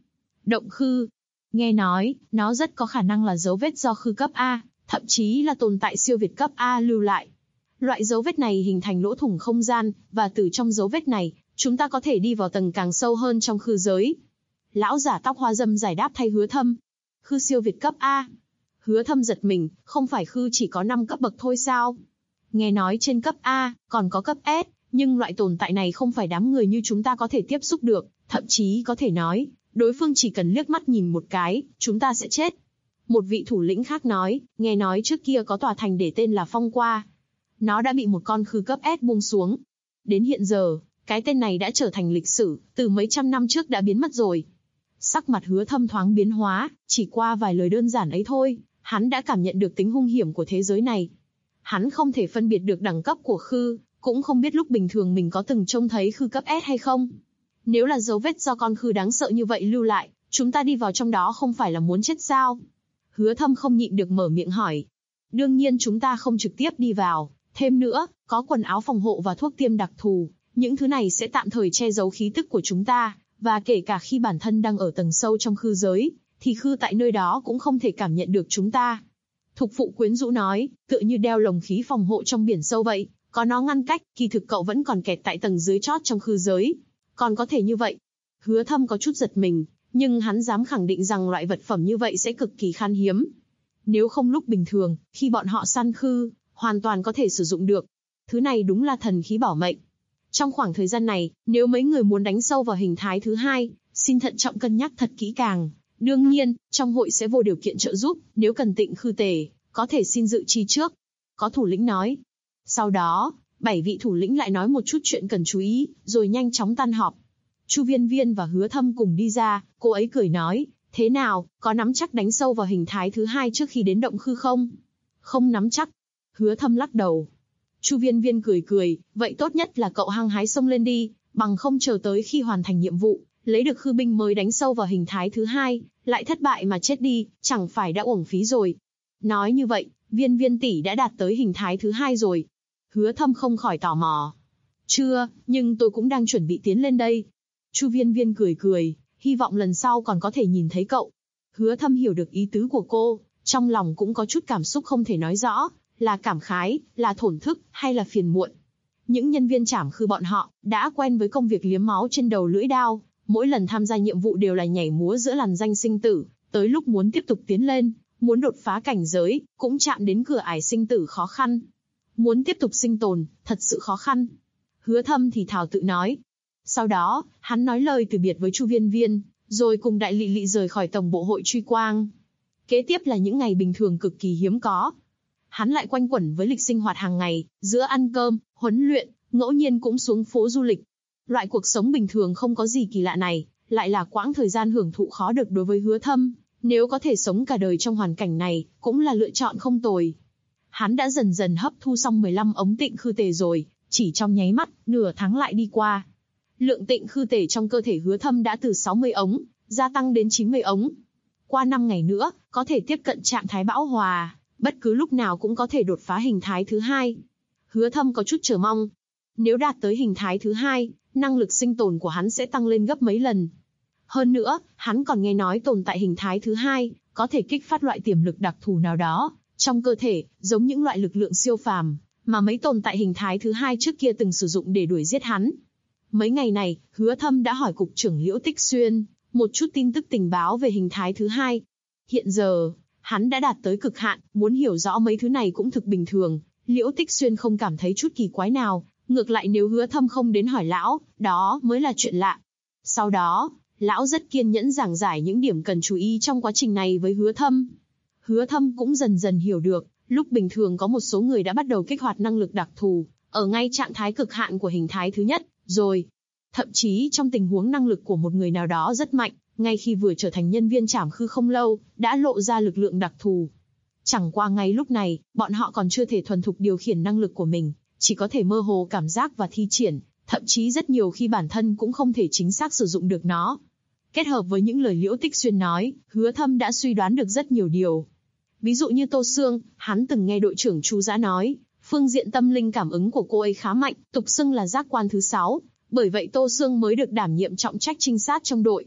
Động khư. Nghe nói, nó rất có khả năng là dấu vết do khư cấp A, thậm chí là tồn tại siêu việt cấp A lưu lại. Loại dấu vết này hình thành lỗ thủng không gian, và từ trong dấu vết này, chúng ta có thể đi vào tầng càng sâu hơn trong khư giới. Lão giả tóc hoa râm giải đáp thay Hứa Thâm. Khư siêu việt cấp A. Hứa Thâm giật mình, không phải khư chỉ có 5 cấp bậc thôi sao? Nghe nói trên cấp A, còn có cấp S, nhưng loại tồn tại này không phải đám người như chúng ta có thể tiếp xúc được, thậm chí có thể nói, đối phương chỉ cần liếc mắt nhìn một cái, chúng ta sẽ chết. Một vị thủ lĩnh khác nói, nghe nói trước kia có tòa thành để tên là Phong Qua. Nó đã bị một con khư cấp S buông xuống. Đến hiện giờ, cái tên này đã trở thành lịch sử, từ mấy trăm năm trước đã biến mất rồi. Sắc mặt Hứa Thâm thoáng biến hóa, chỉ qua vài lời đơn giản ấy thôi, hắn đã cảm nhận được tính hung hiểm của thế giới này. Hắn không thể phân biệt được đẳng cấp của khư, cũng không biết lúc bình thường mình có từng trông thấy khư cấp S hay không. Nếu là dấu vết do con khư đáng sợ như vậy lưu lại, chúng ta đi vào trong đó không phải là muốn chết sao? Hứa Thâm không nhịn được mở miệng hỏi. Đương nhiên chúng ta không trực tiếp đi vào, thêm nữa, có quần áo phòng hộ và thuốc tiêm đặc thù, những thứ này sẽ tạm thời che giấu khí tức của chúng ta, và kể cả khi bản thân đang ở tầng sâu trong khư giới, thì khư tại nơi đó cũng không thể cảm nhận được chúng ta. Thục phụ quyến rũ nói, tựa như đeo lồng khí phòng hộ trong biển sâu vậy, có nó ngăn cách, kỳ thực cậu vẫn còn kẹt tại tầng dưới chót trong khư giới. Còn có thể như vậy. Hứa Thâm có chút giật mình, nhưng hắn dám khẳng định rằng loại vật phẩm như vậy sẽ cực kỳ khan hiếm. Nếu không lúc bình thường, khi bọn họ săn khư, hoàn toàn có thể sử dụng được. Thứ này đúng là thần khí bảo mệnh. Trong khoảng thời gian này, nếu mấy người muốn đánh sâu vào hình thái thứ hai, xin thận trọng cân nhắc thật kỹ càng. Đương nhiên, trong hội sẽ vô điều kiện trợ giúp, nếu cần tịnh khư tề, có thể xin dự chi trước. Có thủ lĩnh nói. Sau đó, 7 vị thủ lĩnh lại nói một chút chuyện cần chú ý, rồi nhanh chóng tan họp. Chu Viên Viên và Hứa Thâm cùng đi ra, cô ấy cười nói, thế nào, có nắm chắc đánh sâu vào hình thái thứ hai trước khi đến động khư không? Không nắm chắc. Hứa Thâm lắc đầu. Chu Viên Viên cười cười, vậy tốt nhất là cậu hăng hái xông lên đi, bằng không chờ tới khi hoàn thành nhiệm vụ, lấy được khư binh mới đánh sâu vào hình thái thứ hai, lại thất bại mà chết đi, chẳng phải đã uổng phí rồi. Nói như vậy, Viên Viên tỷ đã đạt tới hình thái thứ hai rồi. Hứa Thâm không khỏi tò mò. Chưa, nhưng tôi cũng đang chuẩn bị tiến lên đây. Chu Viên Viên cười cười, hy vọng lần sau còn có thể nhìn thấy cậu. Hứa Thâm hiểu được ý tứ của cô, trong lòng cũng có chút cảm xúc không thể nói rõ, là cảm khái, là thổn thức, hay là phiền muộn. Những nhân viên trảm khư bọn họ, đã quen với công việc liếm máu trên đầu lưỡi đao, mỗi lần tham gia nhiệm vụ đều là nhảy múa giữa làn danh sinh tử, tới lúc muốn tiếp tục tiến lên, muốn đột phá cảnh giới, cũng chạm đến cửa ải sinh tử khó khăn. Muốn tiếp tục sinh tồn, thật sự khó khăn. Hứa Thâm thì thào tự nói. Sau đó, hắn nói lời từ biệt với Chu Viên Viên, rồi cùng Đại Lị Lị rời khỏi tổng bộ hội truy quang. Kế tiếp là những ngày bình thường cực kỳ hiếm có. Hắn lại quanh quẩn với lịch sinh hoạt hàng ngày, giữa ăn cơm, huấn luyện, ngẫu nhiên cũng xuống phố du lịch. Loại cuộc sống bình thường không có gì kỳ lạ này, lại là quãng thời gian hưởng thụ khó được đối với Hứa Thâm. Nếu có thể sống cả đời trong hoàn cảnh này, cũng là lựa chọn không tồi. Hắn đã dần dần hấp thu xong 15 ống tịnh khư tề rồi, chỉ trong nháy mắt, nửa tháng lại đi qua. Lượng tịnh khư tề trong cơ thể Hứa Thâm đã từ 60 ống, gia tăng đến 90 ống. Qua 5 ngày nữa, có thể tiếp cận trạng thái bão hòa, bất cứ lúc nào cũng có thể đột phá hình thái thứ hai. Hứa Thâm có chút chờ mong. Nếu đạt tới hình thái thứ hai, năng lực sinh tồn của hắn sẽ tăng lên gấp mấy lần. Hơn nữa, hắn còn nghe nói tồn tại hình thái thứ hai, có thể kích phát loại tiềm lực đặc thù nào đó trong cơ thể, giống những loại lực lượng siêu phàm mà mấy tồn tại hình thái thứ hai trước kia từng sử dụng để đuổi giết hắn. Mấy ngày này, Hứa Thâm đã hỏi cục trưởng Liễu Tích Xuyên một chút tin tức tình báo về hình thái thứ hai. Hiện giờ, hắn đã đạt tới cực hạn, muốn hiểu rõ mấy thứ này cũng thực bình thường. Liễu Tích Xuyên không cảm thấy chút kỳ quái nào, ngược lại nếu Hứa Thâm không đến hỏi lão, đó mới là chuyện lạ. Sau đó, lão rất kiên nhẫn giảng giải những điểm cần chú ý trong quá trình này với Hứa Thâm. Hứa Thâm cũng dần dần hiểu được, lúc bình thường có một số người đã bắt đầu kích hoạt năng lực đặc thù, ở ngay trạng thái cực hạn của hình thái thứ nhất, rồi. Thậm chí trong tình huống năng lực của một người nào đó rất mạnh, ngay khi vừa trở thành nhân viên trảm khư không lâu, đã lộ ra lực lượng đặc thù. Chẳng qua ngay lúc này, bọn họ còn chưa thể thuần thục điều khiển năng lực của mình, chỉ có thể mơ hồ cảm giác và thi triển, thậm chí rất nhiều khi bản thân cũng không thể chính xác sử dụng được nó. Kết hợp với những lời Liễu Tích Xuyên nói, Hứa Thâm đã suy đoán được rất nhiều điều. Ví dụ như Tô Sương, hắn từng nghe đội trưởng Chu Dã nói, phương diện tâm linh cảm ứng của cô ấy khá mạnh, tục xưng là giác quan thứ 6, bởi vậy Tô Sương mới được đảm nhiệm trọng trách trinh sát trong đội.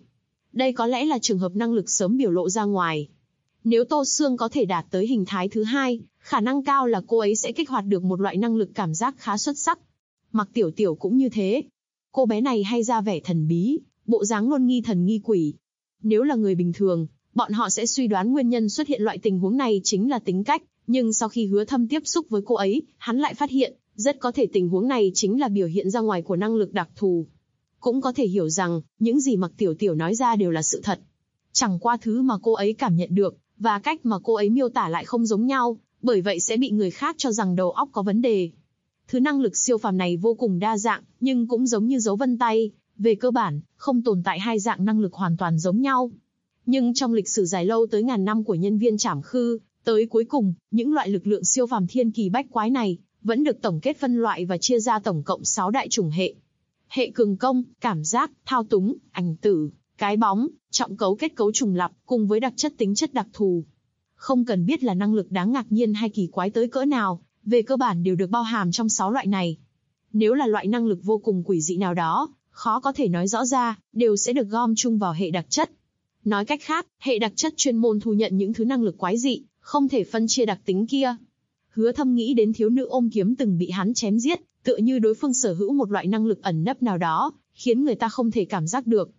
Đây có lẽ là trường hợp năng lực sớm biểu lộ ra ngoài. Nếu Tô Sương có thể đạt tới hình thái thứ hai, khả năng cao là cô ấy sẽ kích hoạt được một loại năng lực cảm giác khá xuất sắc. Mặc Tiểu Tiểu cũng như thế. Cô bé này hay ra vẻ thần bí, bộ dáng luôn nghi thần nghi quỷ. Nếu là người bình thường, bọn họ sẽ suy đoán nguyên nhân xuất hiện loại tình huống này chính là tính cách, nhưng sau khi Hứa Thâm tiếp xúc với cô ấy, hắn lại phát hiện, rất có thể tình huống này chính là biểu hiện ra ngoài của năng lực đặc thù. Cũng có thể hiểu rằng, những gì Mặc Tiểu Tiểu nói ra đều là sự thật. Chẳng qua thứ mà cô ấy cảm nhận được, và cách mà cô ấy miêu tả lại không giống nhau, bởi vậy sẽ bị người khác cho rằng đầu óc có vấn đề. Thứ năng lực siêu phàm này vô cùng đa dạng, nhưng cũng giống như dấu vân tay, về cơ bản, không tồn tại hai dạng năng lực hoàn toàn giống nhau. Nhưng trong lịch sử dài lâu tới ngàn năm của nhân viên Trảm Khư, tới cuối cùng, những loại lực lượng siêu phàm thiên kỳ bách quái này, vẫn được tổng kết phân loại và chia ra tổng cộng 6 đại chủng hệ. Hệ cường công, cảm giác, thao túng, ảnh tử, cái bóng, trọng cấu kết cấu trùng lặp, cùng với đặc chất tính chất đặc thù. Không cần biết là năng lực đáng ngạc nhiên hay kỳ quái tới cỡ nào, về cơ bản đều được bao hàm trong 6 loại này. Nếu là loại năng lực vô cùng quỷ dị nào đó, khó có thể nói rõ ra, đều sẽ được gom chung vào hệ đặc chất. Nói cách khác, hệ đặc chất chuyên môn thu nhận những thứ năng lực quái dị, không thể phân chia đặc tính kia. Hứa Thâm nghĩ đến thiếu nữ ôm kiếm từng bị hắn chém giết, tựa như đối phương sở hữu một loại năng lực ẩn nấp nào đó, khiến người ta không thể cảm giác được.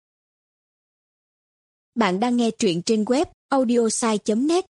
Bạn đang nghe truyện trên web audiosai.net.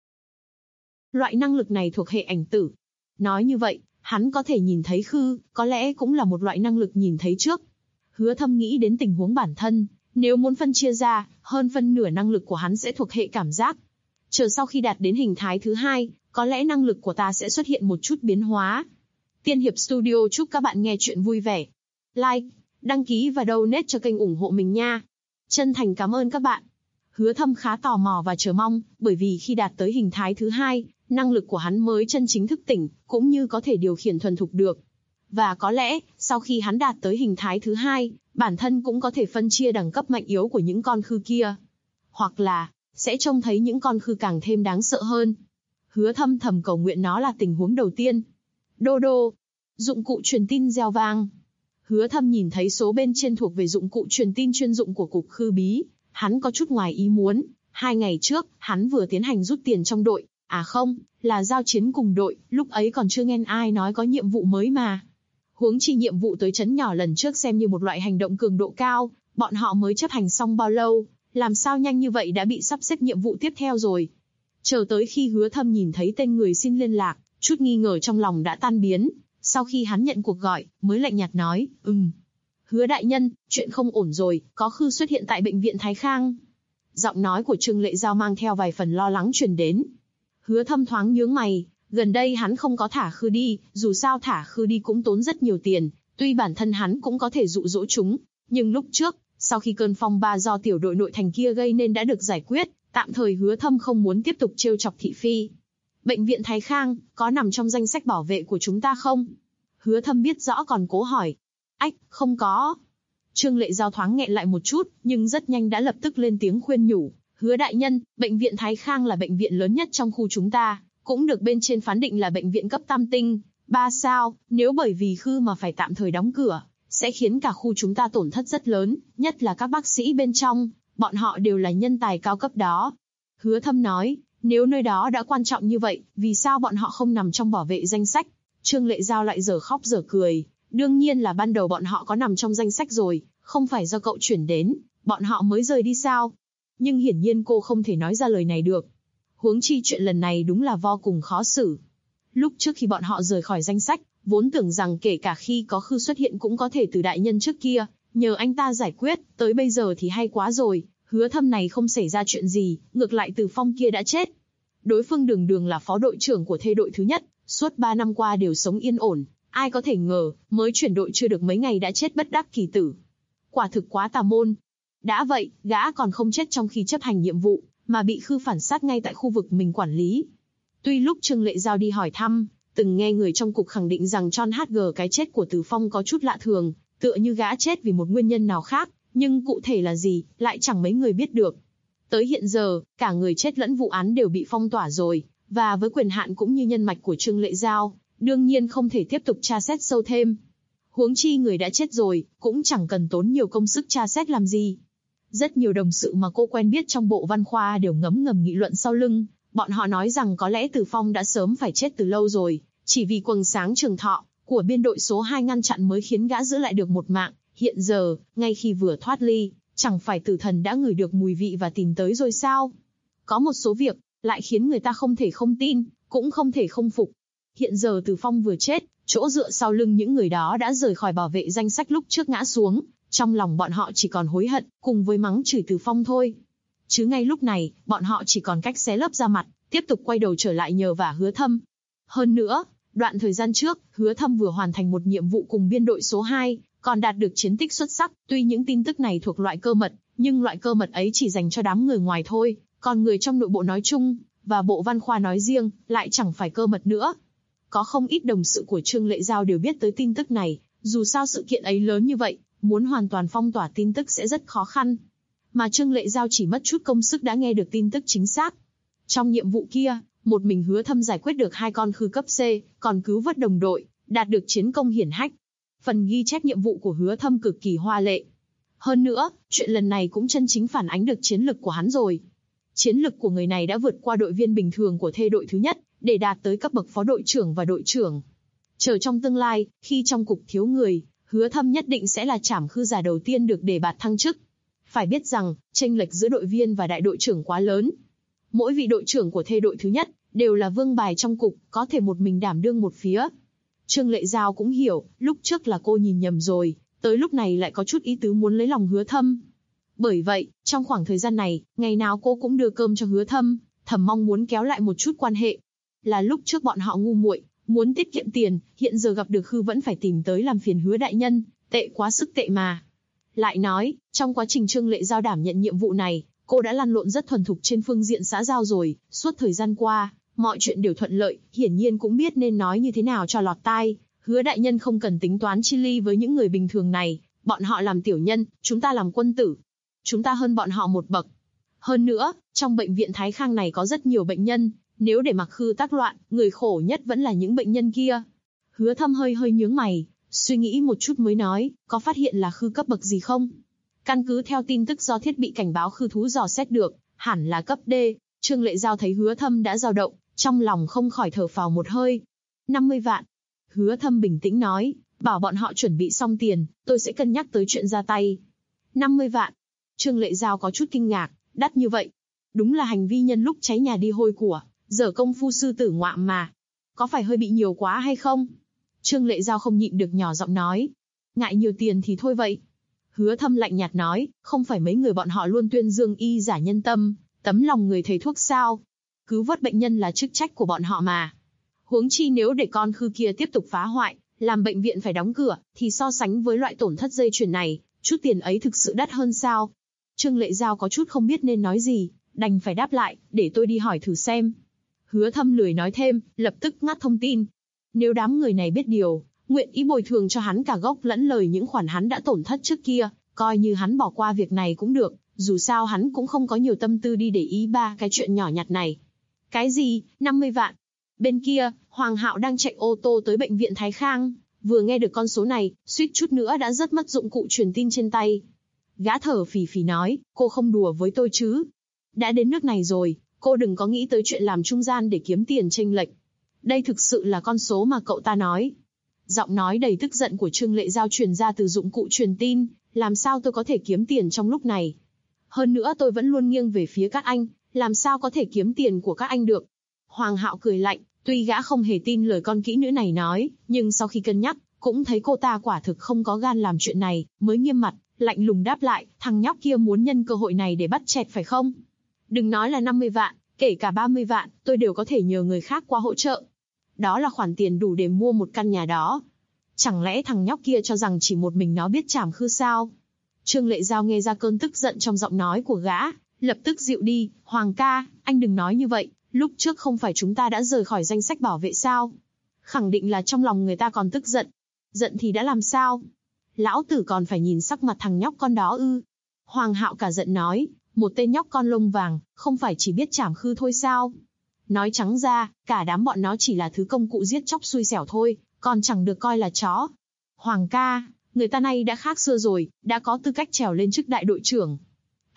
Loại năng lực này thuộc hệ ảnh tử. Nói như vậy, hắn có thể nhìn thấy khư, có lẽ cũng là một loại năng lực nhìn thấy trước. Hứa Thâm nghĩ đến tình huống bản thân, nếu muốn phân chia ra, hơn phân nửa năng lực của hắn sẽ thuộc hệ cảm giác. Chờ sau khi đạt đến hình thái thứ hai, có lẽ năng lực của ta sẽ xuất hiện một chút biến hóa. Tiên Hiệp Studio chúc các bạn nghe chuyện vui vẻ. Like, đăng ký và donate cho kênh ủng hộ mình nha. Chân thành cảm ơn các bạn. Hứa Thâm khá tò mò và chờ mong, bởi vì khi đạt tới hình thái thứ hai, năng lực của hắn mới chân chính thức tỉnh, cũng như có thể điều khiển thuần thục được. Và có lẽ, sau khi hắn đạt tới hình thái thứ hai, bản thân cũng có thể phân chia đẳng cấp mạnh yếu của những con khư kia. Hoặc là, sẽ trông thấy những con khư càng thêm đáng sợ hơn. Hứa Thâm thầm cầu nguyện nó là tình huống đầu tiên. Đô đô. Dụng cụ truyền tin reo vang. Hứa Thâm nhìn thấy số bên trên thuộc về dụng cụ truyền tin chuyên dụng của cục khư bí. Hắn có chút ngoài ý muốn. 2 ngày trước, hắn vừa tiến hành rút tiền trong đội. À không, là giao chiến cùng đội, lúc ấy còn chưa nghe ai nói có nhiệm vụ mới mà. Huống chi nhiệm vụ tới trấn nhỏ lần trước xem như một loại hành động cường độ cao, bọn họ mới chấp hành xong bao lâu, làm sao nhanh như vậy đã bị sắp xếp nhiệm vụ tiếp theo rồi. Chờ tới khi Hứa Thâm nhìn thấy tên người xin liên lạc, chút nghi ngờ trong lòng đã tan biến, sau khi hắn nhận cuộc gọi, mới lạnh nhạt nói, Hứa đại nhân, chuyện không ổn rồi, có khư xuất hiện tại bệnh viện Thái Khang. Giọng nói của Trương Lệ Giao mang theo vài phần lo lắng truyền đến. Hứa Thâm thoáng nhướng mày, gần đây hắn không có thả khư đi, dù sao thả khư đi cũng tốn rất nhiều tiền, tuy bản thân hắn cũng có thể dụ dỗ chúng, nhưng lúc trước, sau khi cơn phong ba do tiểu đội nội thành kia gây nên đã được giải quyết, tạm thời Hứa Thâm không muốn tiếp tục trêu chọc thị phi. Bệnh viện Thái Khang, có nằm trong danh sách bảo vệ của chúng ta không? Hứa Thâm biết rõ còn cố hỏi. Ách, không có. Trương Lệ Giao thoáng nghẹn lại một chút, nhưng rất nhanh đã lập tức lên tiếng khuyên nhủ. Hứa đại nhân, bệnh viện Thái Khang là bệnh viện lớn nhất trong khu chúng ta, cũng được bên trên phán định là bệnh viện cấp tam tinh, 3 sao, nếu bởi vì khư mà phải tạm thời đóng cửa, sẽ khiến cả khu chúng ta tổn thất rất lớn, nhất là các bác sĩ bên trong, bọn họ đều là nhân tài cao cấp đó. Hứa Thâm nói, nếu nơi đó đã quan trọng như vậy, vì sao bọn họ không nằm trong bảo vệ danh sách? Trương Lệ Giao lại dở khóc dở cười, đương nhiên là ban đầu bọn họ có nằm trong danh sách rồi, không phải do cậu chuyển đến, bọn họ mới rời đi sao? Nhưng hiển nhiên cô không thể nói ra lời này được. Huống chi chuyện lần này đúng là vô cùng khó xử. Lúc trước khi bọn họ rời khỏi danh sách, vốn tưởng rằng kể cả khi có khư xuất hiện cũng có thể từ đại nhân trước kia, nhờ anh ta giải quyết, tới bây giờ thì hay quá rồi, Hứa Thâm này không xảy ra chuyện gì, ngược lại Từ Phong kia đã chết. Đối phương đường đường là phó đội trưởng của thê đội thứ nhất, suốt 3 năm qua đều sống yên ổn, ai có thể ngờ, mới chuyển đội chưa được mấy ngày đã chết bất đắc kỳ tử. Quả thực quá tà môn. Đã vậy, gã còn không chết trong khi chấp hành nhiệm vụ, mà bị khư phản sát ngay tại khu vực mình quản lý. Tuy lúc Trương Lệ Giao đi hỏi thăm, từng nghe người trong cục khẳng định rằng John HG cái chết của Từ Phong có chút lạ thường, tựa như gã chết vì một nguyên nhân nào khác, nhưng cụ thể là gì, lại chẳng mấy người biết được. Tới hiện giờ, cả người chết lẫn vụ án đều bị phong tỏa rồi, và với quyền hạn cũng như nhân mạch của Trương Lệ Giao, đương nhiên không thể tiếp tục tra xét sâu thêm. Huống chi người đã chết rồi, cũng chẳng cần tốn nhiều công sức tra xét làm gì. Rất nhiều đồng sự mà cô quen biết trong bộ văn khoa đều ngấm ngầm nghị luận sau lưng, bọn họ nói rằng có lẽ Từ Phong đã sớm phải chết từ lâu rồi, chỉ vì quầng sáng trường thọ của biên đội số 2 ngăn chặn mới khiến gã giữ lại được một mạng. Hiện giờ, ngay khi vừa thoát ly, chẳng phải tử thần đã ngửi được mùi vị và tìm tới rồi sao? Có một số việc, lại khiến người ta không thể không tin, cũng không thể không phục. Hiện giờ Từ Phong vừa chết, chỗ dựa sau lưng những người đó đã rời khỏi bảo vệ danh sách lúc trước ngã xuống, trong lòng bọn họ chỉ còn hối hận, cùng với mắng chửi Từ Phong thôi. Chứ ngay lúc này, bọn họ chỉ còn cách xé lớp da mặt, tiếp tục quay đầu trở lại nhờ vả Hứa Thâm. Hơn nữa, đoạn thời gian trước, Hứa Thâm vừa hoàn thành một nhiệm vụ cùng biên đội số 2, còn đạt được chiến tích xuất sắc. Tuy những tin tức này thuộc loại cơ mật, nhưng loại cơ mật ấy chỉ dành cho đám người ngoài thôi, còn người trong nội bộ nói chung, và bộ văn khoa nói riêng, lại chẳng phải cơ mật nữa. Có không ít đồng sự của Trương Lệ Giao đều biết tới tin tức này, dù sao sự kiện ấy lớn như vậy, muốn hoàn toàn phong tỏa tin tức sẽ rất khó khăn. Mà Trương Lệ Giao chỉ mất chút công sức đã nghe được tin tức chính xác. Trong nhiệm vụ kia, một mình Hứa Thâm giải quyết được 2 con khư cấp C, còn cứu vớt đồng đội, đạt được chiến công hiển hách. Phần ghi chép nhiệm vụ của Hứa Thâm cực kỳ hoa lệ. Hơn nữa, chuyện lần này cũng chân chính phản ánh được chiến lực của hắn rồi. Chiến lực của người này đã vượt qua đội viên bình thường của thê đội thứ nhất, để đạt tới cấp bậc phó đội trưởng và đội trưởng. Chờ trong tương lai, khi trong cục thiếu người, Hứa Thâm nhất định sẽ là trảm khư giả đầu tiên được đề bạt thăng chức. Phải biết rằng, chênh lệch giữa đội viên và đại đội trưởng quá lớn. Mỗi vị đội trưởng của thê đội thứ nhất, đều là vương bài trong cục, có thể một mình đảm đương một phía. Trương Lệ Giao cũng hiểu, lúc trước là cô nhìn nhầm rồi, tới lúc này lại có chút ý tứ muốn lấy lòng Hứa Thâm. Bởi vậy, trong khoảng thời gian này, ngày nào cô cũng đưa cơm cho Hứa Thâm, thầm mong muốn kéo lại một chút quan hệ. Là lúc trước bọn họ ngu muội, muốn tiết kiệm tiền, hiện giờ gặp được Hư vẫn phải tìm tới làm phiền Hứa đại nhân, tệ quá sức tệ mà. Lại nói, trong quá trình Trương Lệ Giao đảm nhận nhiệm vụ này, cô đã lăn lộn rất thuần thục trên phương diện xã giao rồi, suốt thời gian qua, mọi chuyện đều thuận lợi, hiển nhiên cũng biết nên nói như thế nào cho lọt tai. Hứa đại nhân không cần tính toán chi ly với những người bình thường này, bọn họ làm tiểu nhân, chúng ta làm quân tử. Chúng ta hơn bọn họ một bậc. Hơn nữa, trong bệnh viện Thái Khang này có rất nhiều bệnh nhân, nếu để mặc Khư tác loạn, người khổ nhất vẫn là những bệnh nhân kia. Hứa Thâm hơi nhướng mày, suy nghĩ một chút mới nói, có phát hiện là Khư cấp bậc gì không? Căn cứ theo tin tức do thiết bị cảnh báo Khư thú dò xét được, hẳn là cấp D. Trương Lệ Giao thấy Hứa Thâm đã dao động, trong lòng không khỏi thở phào một hơi. 50 vạn. Hứa Thâm bình tĩnh nói, bảo bọn họ chuẩn bị xong tiền, tôi sẽ cân nhắc tới chuyện ra tay. 50 vạn. Trương Lệ Giao có chút kinh ngạc, đắt như vậy. Đúng là hành vi nhân lúc cháy nhà đi hôi của, dở công phu sư tử ngoạm mà. Có phải hơi bị nhiều quá hay không? Trương Lệ Giao không nhịn được nhỏ giọng nói. Ngại nhiều tiền thì thôi vậy. Hứa Thâm lạnh nhạt nói, không phải mấy người bọn họ luôn tuyên dương y giả nhân tâm, tấm lòng người thầy thuốc sao? Cứu vớt bệnh nhân là chức trách của bọn họ mà. Huống chi nếu để con Khư kia tiếp tục phá hoại, làm bệnh viện phải đóng cửa, thì so sánh với loại tổn thất dây chuyền này, chút tiền ấy thực sự đắt hơn sao? Trương Lệ Giao có chút không biết nên nói gì, đành phải đáp lại, để tôi đi hỏi thử xem. Hứa Thâm lười nói thêm, lập tức ngắt thông tin. Nếu đám người này biết điều, nguyện ý bồi thường cho hắn cả gốc lẫn lời những khoản hắn đã tổn thất trước kia, coi như hắn bỏ qua việc này cũng được, dù sao hắn cũng không có nhiều tâm tư đi để ý ba cái chuyện nhỏ nhặt này. Cái gì, 50 vạn? Bên kia, Hoàng Hạo đang chạy ô tô tới bệnh viện Thái Khang, vừa nghe được con số này, suýt chút nữa đã rớt mất dụng cụ truyền tin trên tay. Gã thở phì phì nói, cô không đùa với tôi chứ? Đã đến nước này rồi, cô đừng có nghĩ tới chuyện làm trung gian để kiếm tiền chênh lệch. Đây thực sự là con số mà cậu ta nói. Giọng nói đầy tức giận của Trương Lệ Giao truyền ra từ dụng cụ truyền tin, làm sao tôi có thể kiếm tiền trong lúc này? Hơn nữa tôi vẫn luôn nghiêng về phía các anh, làm sao có thể kiếm tiền của các anh được? Hoàng Hạo cười lạnh, tuy gã không hề tin lời con kỹ nữ này nói, nhưng sau khi cân nhắc, cũng thấy cô ta quả thực không có gan làm chuyện này, mới nghiêm mặt, lạnh lùng đáp lại, thằng nhóc kia muốn nhân cơ hội này để bắt chẹt phải không? Đừng nói là 50 vạn, kể cả 30 vạn, tôi đều có thể nhờ người khác qua hỗ trợ. Đó là khoản tiền đủ để mua một căn nhà đó. Chẳng lẽ thằng nhóc kia cho rằng chỉ một mình nó biết trảm khư sao? Trương Lệ Giao nghe ra cơn tức giận trong giọng nói của gã, lập tức dịu đi, Hoàng ca, anh đừng nói như vậy, lúc trước không phải chúng ta đã rời khỏi danh sách bảo vệ sao? Khẳng định là trong lòng người ta còn tức giận. Giận thì đã làm sao? Lão tử còn phải nhìn sắc mặt thằng nhóc con đó ư? Hoàng Hạo cả giận nói, một tên nhóc con lông vàng, không phải chỉ biết trảm khư thôi sao? Nói trắng ra, cả đám bọn nó chỉ là thứ công cụ giết chóc xui xẻo thôi, còn chẳng được coi là chó. Hoàng ca, người ta nay đã khác xưa rồi, đã có tư cách trèo lên chức đại đội trưởng.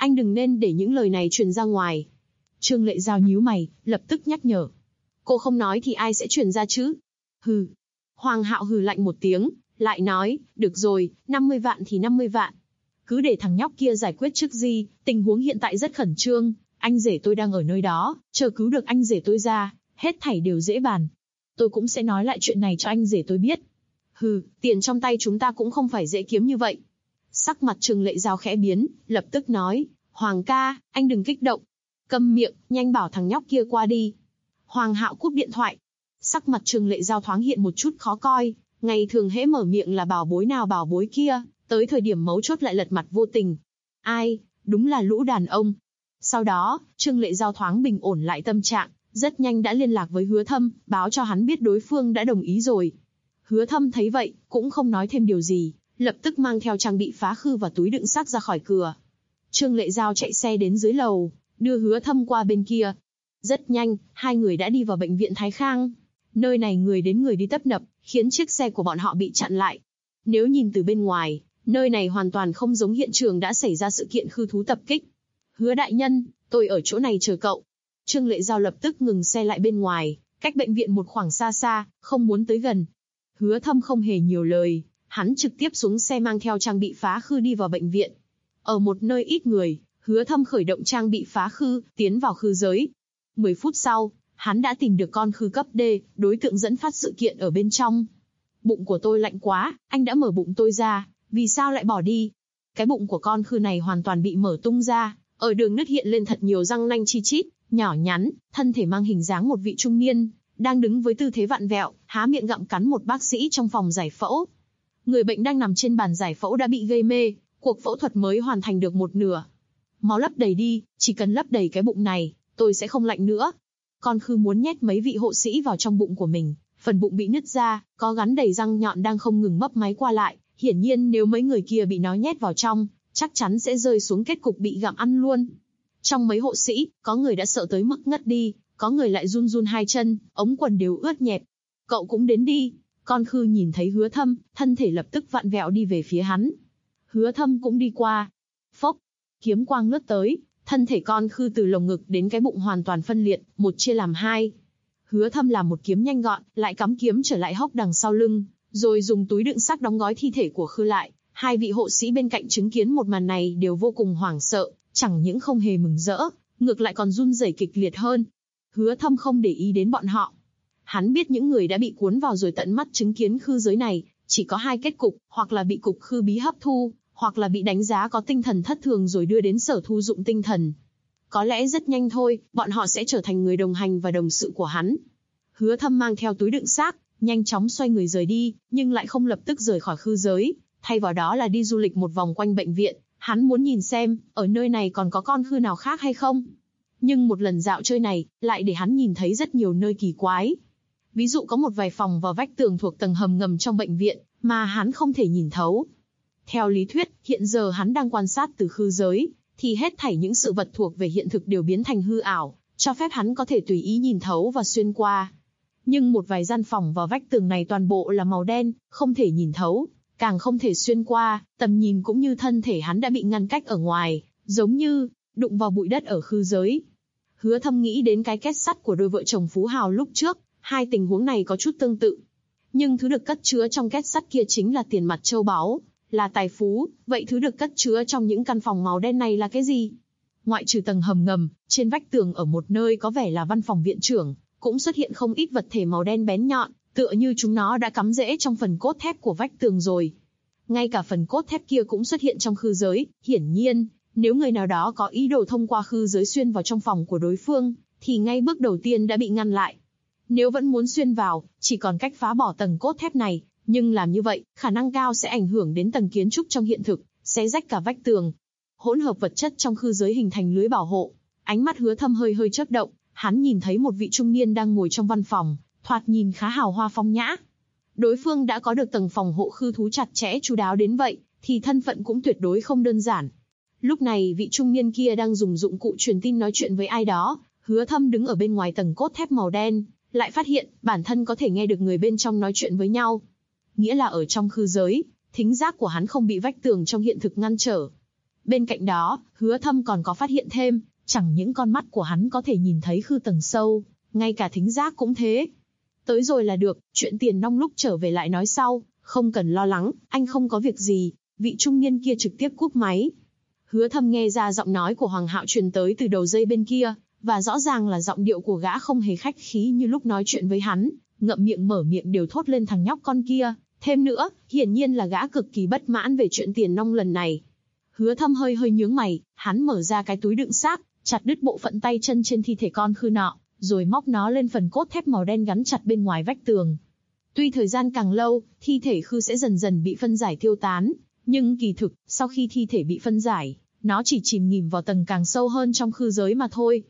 anh đừng nên để những lời này truyền ra ngoài. Trương Lệ Giao nhíu mày, lập tức nhắc nhở. Cô không nói thì ai sẽ truyền ra chứ? Hừ. Hoàng Hạo hừ lạnh một tiếng, lại nói, được rồi, 50 vạn thì 50 vạn. Cứ để thằng nhóc kia giải quyết trước gì, tình huống hiện tại rất khẩn trương, anh rể tôi đang ở nơi đó, chờ cứu được anh rể tôi ra, hết thảy đều dễ bàn. Tôi cũng sẽ nói lại chuyện này cho anh rể tôi biết. Hừ, tiền trong tay chúng ta cũng không phải dễ kiếm như vậy. Sắc mặt Trương Lệ Giao khẽ biến, lập tức nói, Hoàng ca, anh đừng kích động. Câm miệng, nhanh bảo thằng nhóc kia qua đi. Hoàng Hạo cúp điện thoại. Sắc mặt Trương Lệ Giao thoáng hiện một chút khó coi, ngày thường hễ mở miệng là bảo bối nào bảo bối kia, tới thời điểm mấu chốt lại lật mặt vô tình. Ai, đúng là lũ đàn ông. Sau đó, Trương Lệ Giao thoáng bình ổn lại tâm trạng, rất nhanh đã liên lạc với Hứa Thâm, báo cho hắn biết đối phương đã đồng ý rồi. Hứa Thâm thấy vậy, cũng không nói thêm điều gì, lập tức mang theo trang bị phá khư và túi đựng xác ra khỏi cửa. Trương Lệ Giao chạy xe đến dưới lầu, đưa Hứa Thâm qua bên kia. Rất nhanh, hai người đã đi vào bệnh viện Thái Khang. Nơi này người đến người đi tấp nập, khiến chiếc xe của bọn họ bị chặn lại. Nếu nhìn từ bên ngoài, nơi này hoàn toàn không giống hiện trường đã xảy ra sự kiện khư thú tập kích. Hứa đại nhân, tôi ở chỗ này chờ cậu. Trương Lệ Giao lập tức ngừng xe lại bên ngoài, cách bệnh viện một khoảng xa xa, không muốn tới gần. Hứa Thâm không hề nhiều lời, hắn trực tiếp xuống xe mang theo trang bị phá khư đi vào bệnh viện. Ở một nơi ít người, Hứa Thâm khởi động trang bị phá khư, tiến vào khư giới. 10 phút sau, hắn đã tìm được con khư cấp D, đối tượng dẫn phát sự kiện ở bên trong. Bụng của tôi lạnh quá, anh đã mở bụng tôi ra, vì sao lại bỏ đi? Cái bụng của con khư này hoàn toàn bị mở tung ra, ở đường nứt hiện lên thật nhiều răng nanh chi chít, nhỏ nhắn, thân thể mang hình dáng một vị trung niên, đang đứng với tư thế vặn vẹo, há miệng gặm cắn một bác sĩ trong phòng giải phẫu. Người bệnh đang nằm trên bàn giải phẫu đã bị gây mê, cuộc phẫu thuật mới hoàn thành được một nửa. Máu lấp đầy đi, chỉ cần lấp đầy cái bụng này, tôi sẽ không lạnh nữa. Con khư muốn nhét mấy vị hộ sĩ vào trong bụng của mình, phần bụng bị nứt ra, có gắn đầy răng nhọn đang không ngừng mấp máy qua lại, hiển nhiên nếu mấy người kia bị nó nhét vào trong, chắc chắn sẽ rơi xuống kết cục bị gặm ăn luôn. Trong mấy hộ sĩ, có người đã sợ tới mức ngất đi, có người lại run run hai chân, ống quần đều ướt nhẹp. Cậu cũng đến đi. Con khư nhìn thấy Hứa Thâm, thân thể lập tức vặn vẹo đi về phía hắn. Hứa Thâm cũng đi qua. Phốc, kiếm quang lướt tới, thân thể con khư từ lồng ngực đến cái bụng hoàn toàn phân liệt, một chia làm hai. Hứa Thâm làm một kiếm nhanh gọn, lại cắm kiếm trở lại hốc đằng sau lưng, rồi dùng túi đựng xác đóng gói thi thể của khư lại. Hai vị hộ sĩ bên cạnh chứng kiến một màn này đều vô cùng hoảng sợ, chẳng những không hề mừng rỡ, ngược lại còn run rẩy kịch liệt hơn. Hứa Thâm không để ý đến bọn họ. Hắn biết những người đã bị cuốn vào rồi tận mắt chứng kiến khư giới này, chỉ có hai kết cục, hoặc là bị cục khư bí hấp thu, hoặc là bị đánh giá có tinh thần thất thường rồi đưa đến sở thu dụng tinh thần. Có lẽ rất nhanh thôi, bọn họ sẽ trở thành người đồng hành và đồng sự của hắn. Hứa Thâm mang theo túi đựng xác, nhanh chóng xoay người rời đi, nhưng lại không lập tức rời khỏi khư giới, thay vào đó là đi du lịch một vòng quanh bệnh viện. Hắn muốn nhìn xem, ở nơi này còn có con khư nào khác hay không. Nhưng một lần dạo chơi này, lại để hắn nhìn thấy rất nhiều nơi kỳ quái. Ví dụ có một vài phòng và vách tường thuộc tầng hầm ngầm trong bệnh viện, mà hắn không thể nhìn thấu. Theo lý thuyết, hiện giờ hắn đang quan sát từ khư giới, thì hết thảy những sự vật thuộc về hiện thực đều biến thành hư ảo, cho phép hắn có thể tùy ý nhìn thấu và xuyên qua. Nhưng một vài gian phòng và vách tường này toàn bộ là màu đen, không thể nhìn thấu, càng không thể xuyên qua, tầm nhìn cũng như thân thể hắn đã bị ngăn cách ở ngoài, giống như đụng vào bụi đất ở khư giới. Hứa Thâm nghĩ đến cái két sắt của đôi vợ chồng phú hào lúc trước, hai tình huống này có chút tương tự. Nhưng thứ được cất chứa trong két sắt kia chính là tiền mặt châu báu, là tài phú, vậy thứ được cất chứa trong những căn phòng màu đen này là cái gì? Ngoại trừ tầng hầm ngầm, trên vách tường ở một nơi có vẻ là văn phòng viện trưởng, cũng xuất hiện không ít vật thể màu đen bén nhọn, tựa như chúng nó đã cắm rễ trong phần cốt thép của vách tường rồi. Ngay cả phần cốt thép kia cũng xuất hiện trong khư giới, hiển nhiên, nếu người nào đó có ý đồ thông qua khư giới xuyên vào trong phòng của đối phương, thì ngay bước đầu tiên đã bị ngăn lại. Nếu vẫn muốn xuyên vào, chỉ còn cách phá bỏ tầng cốt thép này, nhưng làm như vậy, khả năng cao sẽ ảnh hưởng đến tầng kiến trúc trong hiện thực, xé rách cả vách tường. Hỗn hợp vật chất trong khư giới hình thành lưới bảo hộ. Ánh mắt Hứa Thâm hơi chớp động, hắn nhìn thấy một vị trung niên đang ngồi trong văn phòng, thoạt nhìn khá hào hoa phong nhã. Đối phương đã có được tầng phòng hộ khư thú chặt chẽ chu đáo đến vậy, thì thân phận cũng tuyệt đối không đơn giản. Lúc này vị trung niên kia đang dùng dụng cụ truyền tin nói chuyện với ai đó, Hứa Thâm đứng ở bên ngoài tầng cốt thép màu đen, lại phát hiện bản thân có thể nghe được người bên trong nói chuyện với nhau. Nghĩa là ở trong khư giới, thính giác của hắn không bị vách tường trong hiện thực ngăn trở. Bên cạnh đó, Hứa Thâm còn có phát hiện thêm, chẳng những con mắt của hắn có thể nhìn thấy khư tầng sâu, ngay cả thính giác cũng thế. Tới rồi là được, chuyện Tiền Nong lúc trở về lại nói sau, không cần lo lắng, anh không có việc gì. Vị trung niên kia trực tiếp cúp máy. Hứa Thâm nghe ra giọng nói của Hoàng Hạo truyền tới từ đầu dây bên kia, và rõ ràng là giọng điệu của gã không hề khách khí như lúc nói chuyện với hắn, ngậm miệng mở miệng đều thốt lên thằng nhóc con kia. Thêm nữa, hiển nhiên là gã cực kỳ bất mãn về chuyện Tiền Nong lần này. Hứa Thâm hơi hơi nhướng mày, hắn mở ra cái túi đựng xác, chặt đứt bộ phận tay chân trên thi thể con khư nọ, rồi móc nó lên phần cốt thép màu đen gắn chặt bên ngoài vách tường. Tuy thời gian càng lâu, thi thể khư sẽ dần dần bị phân giải tiêu tán, nhưng kỳ thực, sau khi thi thể bị phân giải, nó chỉ chìm nghỉm vào tầng càng sâu hơn trong khư giới mà thôi.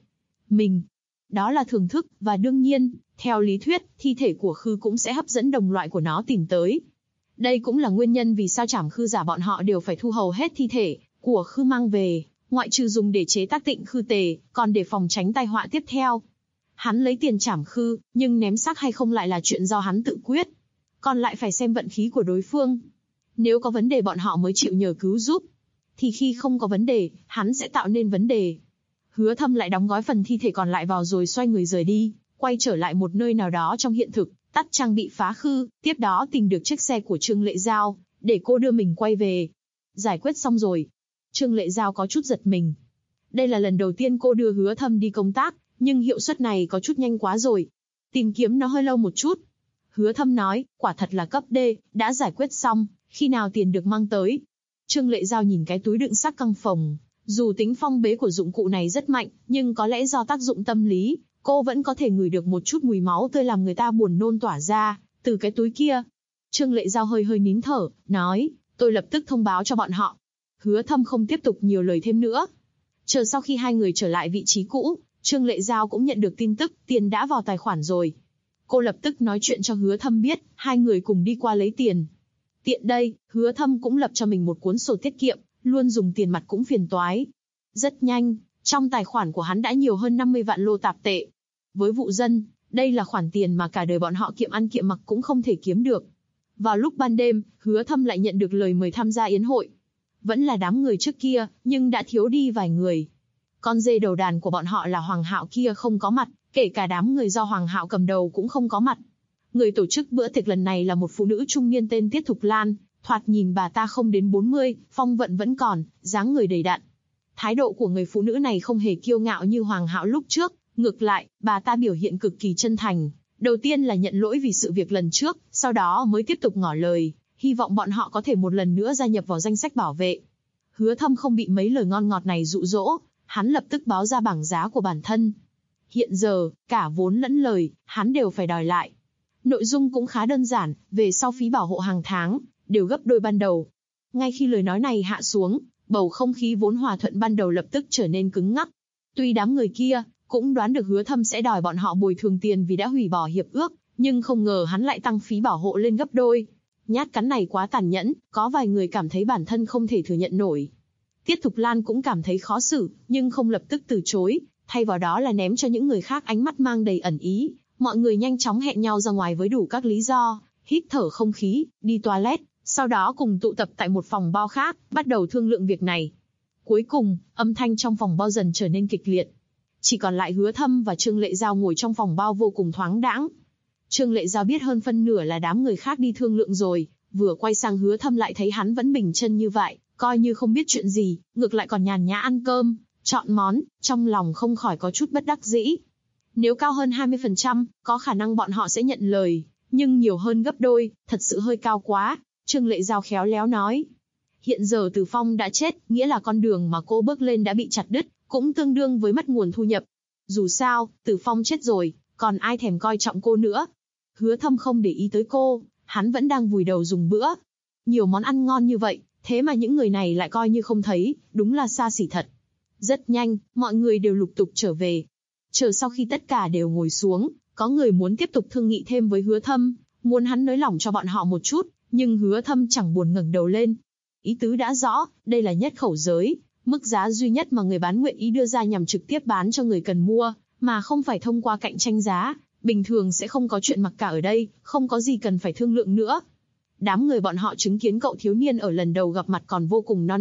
Đó là thưởng thức, và đương nhiên, theo lý thuyết, thi thể của khư cũng sẽ hấp dẫn đồng loại của nó tìm tới. Đây cũng là nguyên nhân vì sao trảm khư giả bọn họ đều phải thu hầu hết thi thể của khư mang về, ngoại trừ dùng để chế tác tịnh khư tề, còn để phòng tránh tai họa tiếp theo. Hắn lấy tiền trảm khư, nhưng ném xác hay không lại là chuyện do hắn tự quyết. Còn lại phải xem vận khí của đối phương. Nếu có vấn đề bọn họ mới chịu nhờ cứu giúp. Thì khi không có vấn đề, hắn sẽ tạo nên vấn đề. Hứa Thâm lại đóng gói phần thi thể còn lại vào rồi xoay người rời đi, quay trở lại một nơi nào đó trong hiện thực, tắt trang bị phá khư, tiếp đó tìm được chiếc xe của Trương Lệ Giao, để cô đưa mình quay về. Giải quyết xong rồi. Trương Lệ Giao có chút giật mình. Đây là lần đầu tiên cô đưa Hứa Thâm đi công tác, nhưng hiệu suất này có chút nhanh quá rồi. Tìm kiếm nó hơi lâu một chút. Hứa Thâm nói, quả thật là cấp D, đã giải quyết xong, khi nào tiền được mang tới. Trương Lệ Giao nhìn cái túi đựng xác căng phồng. Dù tính phong bế của dụng cụ này rất mạnh, nhưng có lẽ do tác dụng tâm lý, cô vẫn có thể ngửi được một chút mùi máu tươi làm người ta buồn nôn tỏa ra, từ cái túi kia. Trương Lệ Giao hơi hơi nín thở, nói, tôi lập tức thông báo cho bọn họ. Hứa Thâm không tiếp tục nhiều lời thêm nữa. Chờ sau khi hai người trở lại vị trí cũ, Trương Lệ Giao cũng nhận được tin tức, tiền đã vào tài khoản rồi. Cô lập tức nói chuyện cho Hứa Thâm biết, hai người cùng đi qua lấy tiền. Tiện đây, Hứa Thâm cũng lập cho mình một cuốn sổ tiết kiệm, luôn dùng tiền mặt cũng phiền toái. Rất nhanh, trong tài khoản của hắn đã nhiều hơn 50 vạn lô tạp tệ. Với vụ dân, đây là khoản tiền mà cả đời bọn họ kiệm ăn kiệm mặc cũng không thể kiếm được. Vào lúc ban đêm, Hứa Thâm lại nhận được lời mời tham gia yến hội. Vẫn là đám người trước kia, nhưng đã thiếu đi vài người. Con dê đầu đàn của bọn họ là Hoàng Hạo kia không có mặt, kể cả đám người do Hoàng Hạo cầm đầu cũng không có mặt. Người tổ chức bữa tiệc lần này là một phụ nữ trung niên tên Tiết Thục Lan, thoạt nhìn bà ta không đến 40, phong vận vẫn còn, dáng người đầy đặn. Thái độ của người phụ nữ này không hề kiêu ngạo như Hoàng Hạo lúc trước, ngược lại, bà ta biểu hiện cực kỳ chân thành. Đầu tiên là nhận lỗi vì sự việc lần trước, sau đó mới tiếp tục ngỏ lời, hy vọng bọn họ có thể một lần nữa gia nhập vào danh sách bảo vệ. Hứa Thâm không bị mấy lời ngon ngọt này dụ dỗ, hắn lập tức báo ra bảng giá của bản thân. Hiện giờ, cả vốn lẫn lời, hắn đều phải đòi lại. Nội dung cũng khá đơn giản, về sau phí bảo hộ hàng tháng, đều gấp đôi ban đầu. Ngay khi lời nói này hạ xuống, bầu không khí vốn hòa thuận ban đầu lập tức trở nên cứng ngắc. Tuy đám người kia cũng đoán được Hứa Thâm sẽ đòi bọn họ bồi thường tiền vì đã hủy bỏ hiệp ước, nhưng không ngờ hắn lại tăng phí bảo hộ lên gấp đôi. Nhát cắn này quá tàn nhẫn, có vài người cảm thấy bản thân không thể thừa nhận nổi. Tiết Thục Lan cũng cảm thấy khó xử, nhưng không lập tức từ chối, thay vào đó là ném cho những người khác ánh mắt mang đầy ẩn ý. Mọi người nhanh chóng hẹn nhau ra ngoài với đủ các lý do, hít thở không khí, đi toilet, sau đó cùng tụ tập tại một phòng bao khác, bắt đầu thương lượng việc này. Cuối cùng, âm thanh trong phòng bao dần trở nên kịch liệt. Chỉ còn lại Hứa Thâm và Trương Lệ Giao ngồi trong phòng bao vô cùng thoáng đãng. Trương Lệ Giao biết hơn phân nửa là đám người khác đi thương lượng rồi, vừa quay sang Hứa Thâm lại thấy hắn vẫn bình chân như vậy, coi như không biết chuyện gì, ngược lại còn nhàn nhã ăn cơm, chọn món, trong lòng không khỏi có chút bất đắc dĩ. Nếu cao hơn 20%, có khả năng bọn họ sẽ nhận lời, nhưng nhiều hơn gấp đôi, thật sự hơi cao quá. Trương Lệ Giao khéo léo nói. Hiện giờ Từ Phong đã chết, nghĩa là con đường mà cô bước lên đã bị chặt đứt, cũng tương đương với mất nguồn thu nhập. Dù sao, Từ Phong chết rồi, còn ai thèm coi trọng cô nữa. Hứa Thâm không để ý tới cô, hắn vẫn đang vùi đầu dùng bữa. Nhiều món ăn ngon như vậy, thế mà những người này lại coi như không thấy, đúng là xa xỉ thật. Rất nhanh, mọi người đều lục tục trở về. Chờ sau khi tất cả đều ngồi xuống, có người muốn tiếp tục thương nghị thêm với Hứa Thâm, muốn hắn nới lỏng cho bọn họ một chút, nhưng Hứa Thâm chẳng buồn ngẩng đầu lên. Ý tứ đã rõ, đây là nhất khẩu giới, mức giá duy nhất mà người bán nguyện ý đưa ra nhằm trực tiếp bán cho người cần mua, mà không phải thông qua cạnh tranh giá, bình thường sẽ không có chuyện mặc cả ở đây, không có gì cần phải thương lượng nữa. Đám người bọn họ chứng kiến cậu thiếu niên ở lần đầu gặp mặt còn vô cùng non nớt,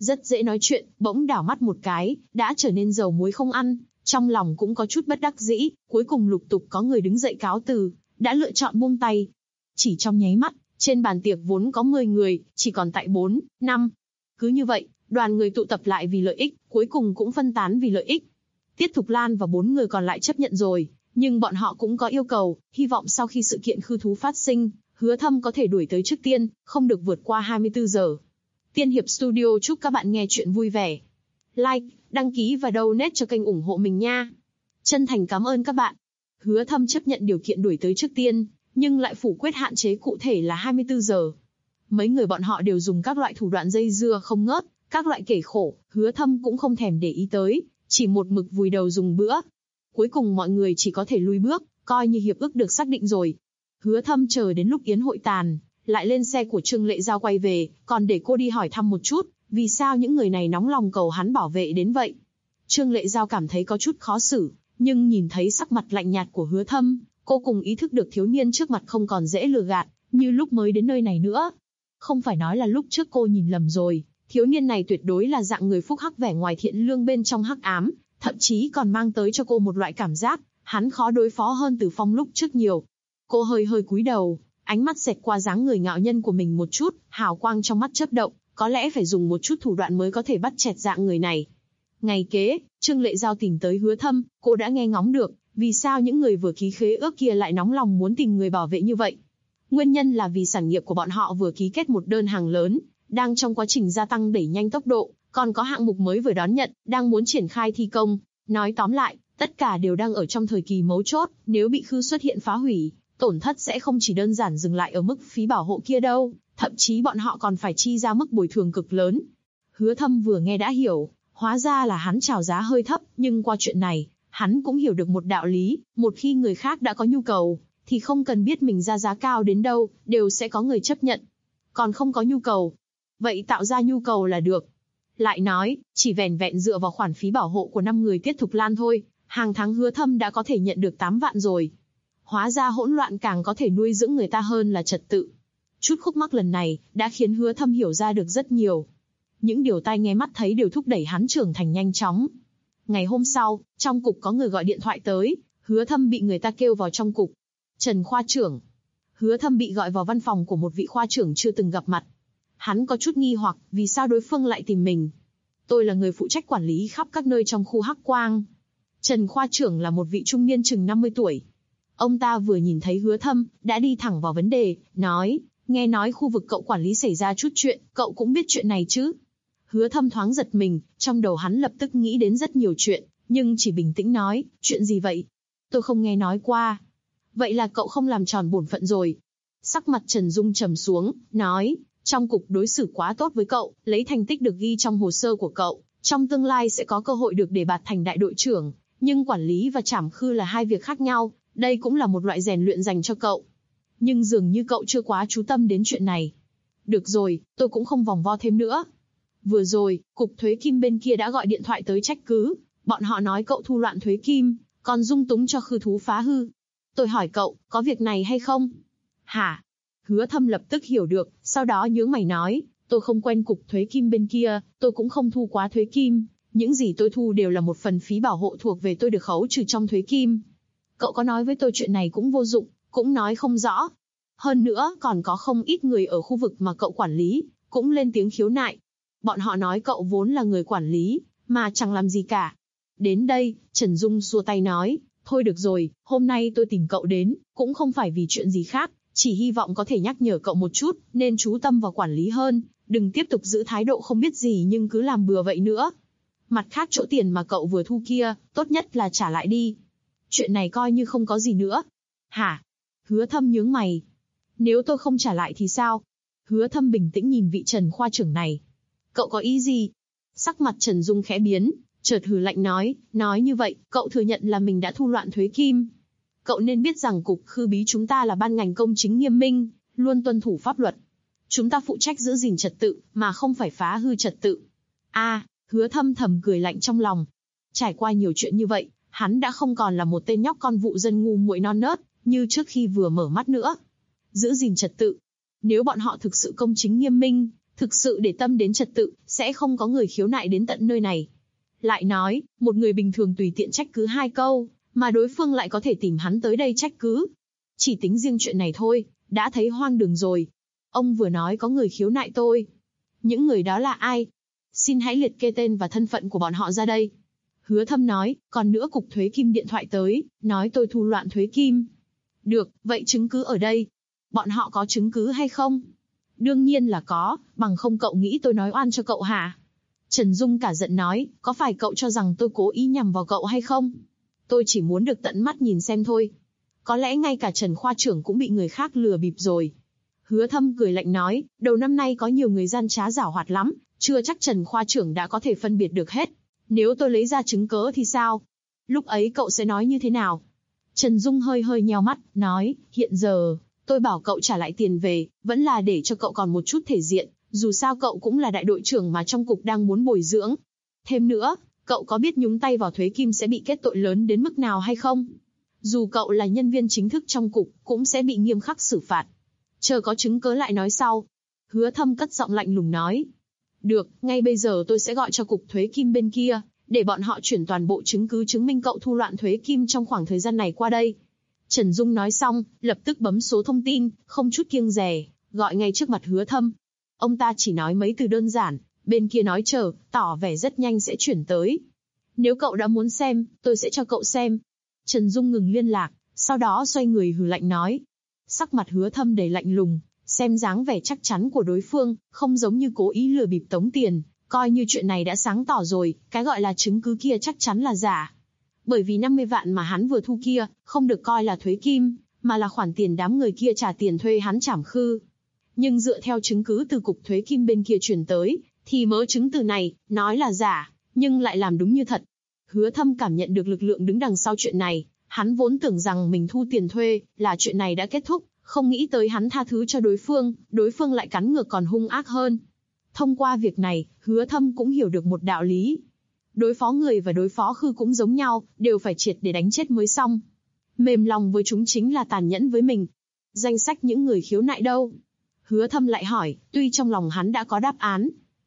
rất dễ nói chuyện, bỗng đảo mắt một cái, đã trở nên dầu muối không ăn, trong lòng cũng có chút bất đắc dĩ, cuối cùng lục tục có người đứng dậy cáo từ, đã lựa chọn buông tay. Chỉ trong nháy mắt, trên bàn tiệc vốn có 10 người, chỉ còn tại 4, 5. Cứ như vậy, đoàn người tụ tập lại vì lợi ích, cuối cùng cũng phân tán vì lợi ích. Tiết Thục Lan và 4 người còn lại chấp nhận rồi, nhưng bọn họ cũng có yêu cầu, hy vọng sau khi sự kiện khư thú phát sinh, Hứa Thâm có thể đuổi tới trước tiên, không được vượt qua 24 giờ. Tiên Hiệp Studio chúc các bạn nghe chuyện vui vẻ. Like, đăng ký và donate cho kênh ủng hộ mình nha. Chân thành cảm ơn các bạn. Hứa Thâm chấp nhận điều kiện đuổi tới trước tiên, nhưng lại phủ quyết hạn chế cụ thể là 24 giờ. Mấy người bọn họ đều dùng các loại thủ đoạn dây dưa không ngớt, các loại kể khổ, Hứa Thâm cũng không thèm để ý tới, chỉ một mực vùi đầu dùng bữa. Cuối cùng mọi người chỉ có thể lui bước, coi như hiệp ước được xác định rồi. Hứa Thâm chờ đến lúc yến hội tàn, lại lên xe của Trương Lệ Giao quay về, còn để cô đi hỏi thăm một chút, vì sao những người này nóng lòng cầu hắn bảo vệ đến vậy. Trương Lệ Giao cảm thấy có chút khó xử, nhưng nhìn thấy sắc mặt lạnh nhạt của Hứa Thâm, cô cùng ý thức được thiếu niên trước mặt không còn dễ lừa gạt, như lúc mới đến nơi này nữa. Không phải nói là lúc trước cô nhìn lầm rồi, thiếu niên này tuyệt đối là dạng người phúc hắc vẻ ngoài thiện lương bên trong hắc ám, thậm chí còn mang tới cho cô một loại cảm giác, hắn khó đối phó hơn Từ Phong lúc trước nhiều. Cô hơi cúi đầu, ánh mắt xẹt qua dáng người ngạo nhân của mình một chút, hào quang trong mắt chớp động, có lẽ phải dùng một chút thủ đoạn mới có thể bắt chẹt dạng người này. Ngày kế, Trương Lệ Giao tìm tới Hứa Thâm, cô đã nghe ngóng được, vì sao những người vừa ký khế ước kia lại nóng lòng muốn tìm người bảo vệ như vậy. Nguyên nhân là vì sản nghiệp của bọn họ vừa ký kết một đơn hàng lớn, đang trong quá trình gia tăng đẩy nhanh tốc độ, còn có hạng mục mới vừa đón nhận, đang muốn triển khai thi công. Nói tóm lại, tất cả đều đang ở trong thời kỳ mấu chốt, nếu bị khư xuất hiện phá hủy, tổn thất sẽ không chỉ đơn giản dừng lại ở mức phí bảo hộ kia đâu, thậm chí bọn họ còn phải chi ra mức bồi thường cực lớn. Hứa Thâm vừa nghe đã hiểu, hóa ra là hắn chào giá hơi thấp, nhưng qua chuyện này, hắn cũng hiểu được một đạo lý, một khi người khác đã có nhu cầu, thì không cần biết mình ra giá cao đến đâu, đều sẽ có người chấp nhận. Còn không có nhu cầu, vậy tạo ra nhu cầu là được. Lại nói, chỉ vẻn vẹn dựa vào khoản phí bảo hộ của 5 người Tiết Thục Lan thôi, hàng tháng Hứa Thâm đã có thể nhận được 8 vạn rồi. Hóa ra hỗn loạn càng có thể nuôi dưỡng người ta hơn là trật tự. Chút khúc mắc lần này, đã khiến Hứa Thâm hiểu ra được rất nhiều. Những điều tai nghe mắt thấy đều thúc đẩy hắn trưởng thành nhanh chóng. Ngày hôm sau, trong cục có người gọi điện thoại tới, Hứa Thâm bị người ta kêu vào trong cục. Trần khoa trưởng. Hứa Thâm bị gọi vào văn phòng của một vị khoa trưởng chưa từng gặp mặt. Hắn có chút nghi hoặc, vì sao đối phương lại tìm mình. Tôi là người phụ trách quản lý khắp các nơi trong khu Hắc Quang. Trần khoa trưởng là một vị trung niên chừng 50 tuổi. Ông ta vừa nhìn thấy Hứa Thâm, đã đi thẳng vào vấn đề, nói, nghe nói khu vực cậu quản lý xảy ra chút chuyện, cậu cũng biết chuyện này chứ. Hứa Thâm thoáng giật mình, trong đầu hắn lập tức nghĩ đến rất nhiều chuyện, nhưng chỉ bình tĩnh nói, chuyện gì vậy? Tôi không nghe nói qua. Vậy là cậu không làm tròn bổn phận rồi. Sắc mặt Trần Dung trầm xuống, nói, trong cục đối xử quá tốt với cậu, lấy thành tích được ghi trong hồ sơ của cậu, trong tương lai sẽ có cơ hội được đề bạt thành đại đội trưởng, nhưng quản lý và trảm khư là hai việc khác nhau, đây cũng là một loại rèn luyện dành cho cậu. Nhưng dường như cậu chưa quá chú tâm đến chuyện này. Được rồi, tôi cũng không vòng vo thêm nữa. Vừa rồi, cục thuế kim bên kia đã gọi điện thoại tới trách cứ, bọn họ nói cậu thu loạn thuế kim, còn dung túng cho khư thú phá hư. Tôi hỏi cậu, có việc này hay không? Hả? Hứa Thâm lập tức hiểu được, sau đó nhướng mày nói, tôi không quen cục thuế kim bên kia, tôi cũng không thu quá thuế kim, những gì tôi thu đều là một phần phí bảo hộ thuộc về tôi được khấu trừ trong thuế kim. Cậu có nói với tôi chuyện này cũng vô dụng, cũng nói không rõ. Hơn nữa, còn có không ít người ở khu vực mà cậu quản lý, cũng lên tiếng khiếu nại. Bọn họ nói cậu vốn là người quản lý, mà chẳng làm gì cả. Đến đây, Trần Dung xua tay nói, thôi được rồi, hôm nay tôi tìm cậu đến, cũng không phải vì chuyện gì khác, chỉ hy vọng có thể nhắc nhở cậu một chút, nên chú tâm vào quản lý hơn, đừng tiếp tục giữ thái độ không biết gì nhưng cứ làm bừa vậy nữa. Mặt khác chỗ tiền mà cậu vừa thu kia, tốt nhất là trả lại đi. Chuyện này coi như không có gì nữa. Hả? Hứa Thâm nhướng mày. Nếu tôi không trả lại thì sao? Hứa Thâm bình tĩnh nhìn vị Trần khoa trưởng này. Cậu có ý gì? Sắc mặt Trần Dung khẽ biến, chợt hừ lạnh nói như vậy, cậu thừa nhận là mình đã thu loạn thuế kim. Cậu nên biết rằng cục khư bí chúng ta là ban ngành công chính nghiêm minh, luôn tuân thủ pháp luật. Chúng ta phụ trách giữ gìn trật tự, mà không phải phá hư trật tự. Hứa Thâm thầm cười lạnh trong lòng. Trải qua nhiều chuyện như vậy, hắn đã không còn là một tên nhóc con vụ dân ngu muội non nớt, như trước khi vừa mở mắt nữa. Giữ gìn trật tự. Nếu bọn họ thực sự công chính nghiêm minh, thực sự để tâm đến trật tự, sẽ không có người khiếu nại đến tận nơi này. Lại nói, một người bình thường tùy tiện trách cứ 2 câu, mà đối phương lại có thể tìm hắn tới đây trách cứ. Chỉ tính riêng chuyện này thôi, đã thấy hoang đường rồi. Ông vừa nói có người khiếu nại tôi. Những người đó là ai? Xin hãy liệt kê tên và thân phận của bọn họ ra đây. Hứa Thâm nói, còn nữa Cục Thuế Kim điện thoại tới, nói tôi thu loạn thuế kim. Được, vậy chứng cứ ở đây. Bọn họ có chứng cứ hay không? Đương nhiên là có, bằng không cậu nghĩ tôi nói oan cho cậu hả? Trần Dung cả giận nói, có phải cậu cho rằng tôi cố ý nhằm vào cậu hay không? Tôi chỉ muốn được tận mắt nhìn xem thôi. Có lẽ ngay cả Trần Khoa trưởng cũng bị người khác lừa bịp rồi. Hứa Thâm cười lạnh nói, đầu năm nay có nhiều người gian trá giảo hoạt lắm, chưa chắc Trần Khoa trưởng đã có thể phân biệt được hết. Nếu tôi lấy ra chứng cớ thì sao? Lúc ấy cậu sẽ nói như thế nào? Trần Dung hơi hơi nheo mắt, nói, hiện giờ, tôi bảo cậu trả lại tiền về, vẫn là để cho cậu còn một chút thể diện, dù sao cậu cũng là đại đội trưởng mà trong cục đang muốn bồi dưỡng. Thêm nữa, cậu có biết nhúng tay vào thuế kim sẽ bị kết tội lớn đến mức nào hay không? Dù cậu là nhân viên chính thức trong cục, cũng sẽ bị nghiêm khắc xử phạt. Chờ có chứng cớ lại nói sau. Hứa Thâm cất giọng lạnh lùng nói. Được, ngay bây giờ tôi sẽ gọi cho cục thuế kim bên kia, để bọn họ chuyển toàn bộ chứng cứ chứng minh cậu thu loạn thuế kim trong khoảng thời gian này qua đây. Trần Dung nói xong, lập tức bấm số thông tin, không chút kiêng dè, gọi ngay trước mặt Hứa Thâm. Ông ta chỉ nói mấy từ đơn giản, bên kia nói chờ, tỏ vẻ rất nhanh sẽ chuyển tới. Nếu cậu đã muốn xem, tôi sẽ cho cậu xem. Trần Dung ngừng liên lạc, sau đó xoay người hừ lạnh nói. Sắc mặt Hứa Thâm đầy lạnh lùng, xem dáng vẻ chắc chắn của đối phương, không giống như cố ý lừa bịp tống tiền, coi như chuyện này đã sáng tỏ rồi, cái gọi là chứng cứ kia chắc chắn là giả. Bởi vì 50 vạn mà hắn vừa thu kia, không được coi là thuế kim, mà là khoản tiền đám người kia trả tiền thuê hắn trảm khư. Nhưng dựa theo chứng cứ từ cục thuế kim bên kia truyền tới, thì mớ chứng từ này, nói là giả, nhưng lại làm đúng như thật. Hứa Thâm cảm nhận được lực lượng đứng đằng sau chuyện này, hắn vốn tưởng rằng mình thu tiền thuê, là chuyện này đã kết thúc, không nghĩ tới hắn tha thứ cho đối phương lại cắn ngược còn hung ác hơn. Thông qua việc này, Hứa Thâm cũng hiểu được một đạo lý. Đối phó người và đối phó khư cũng giống nhau, đều phải triệt để đánh chết mới xong. Mềm lòng với chúng chính là tàn nhẫn với mình. Danh sách những người khiếu nại đâu? Hứa Thâm lại hỏi, tuy trong lòng hắn đã có đáp án.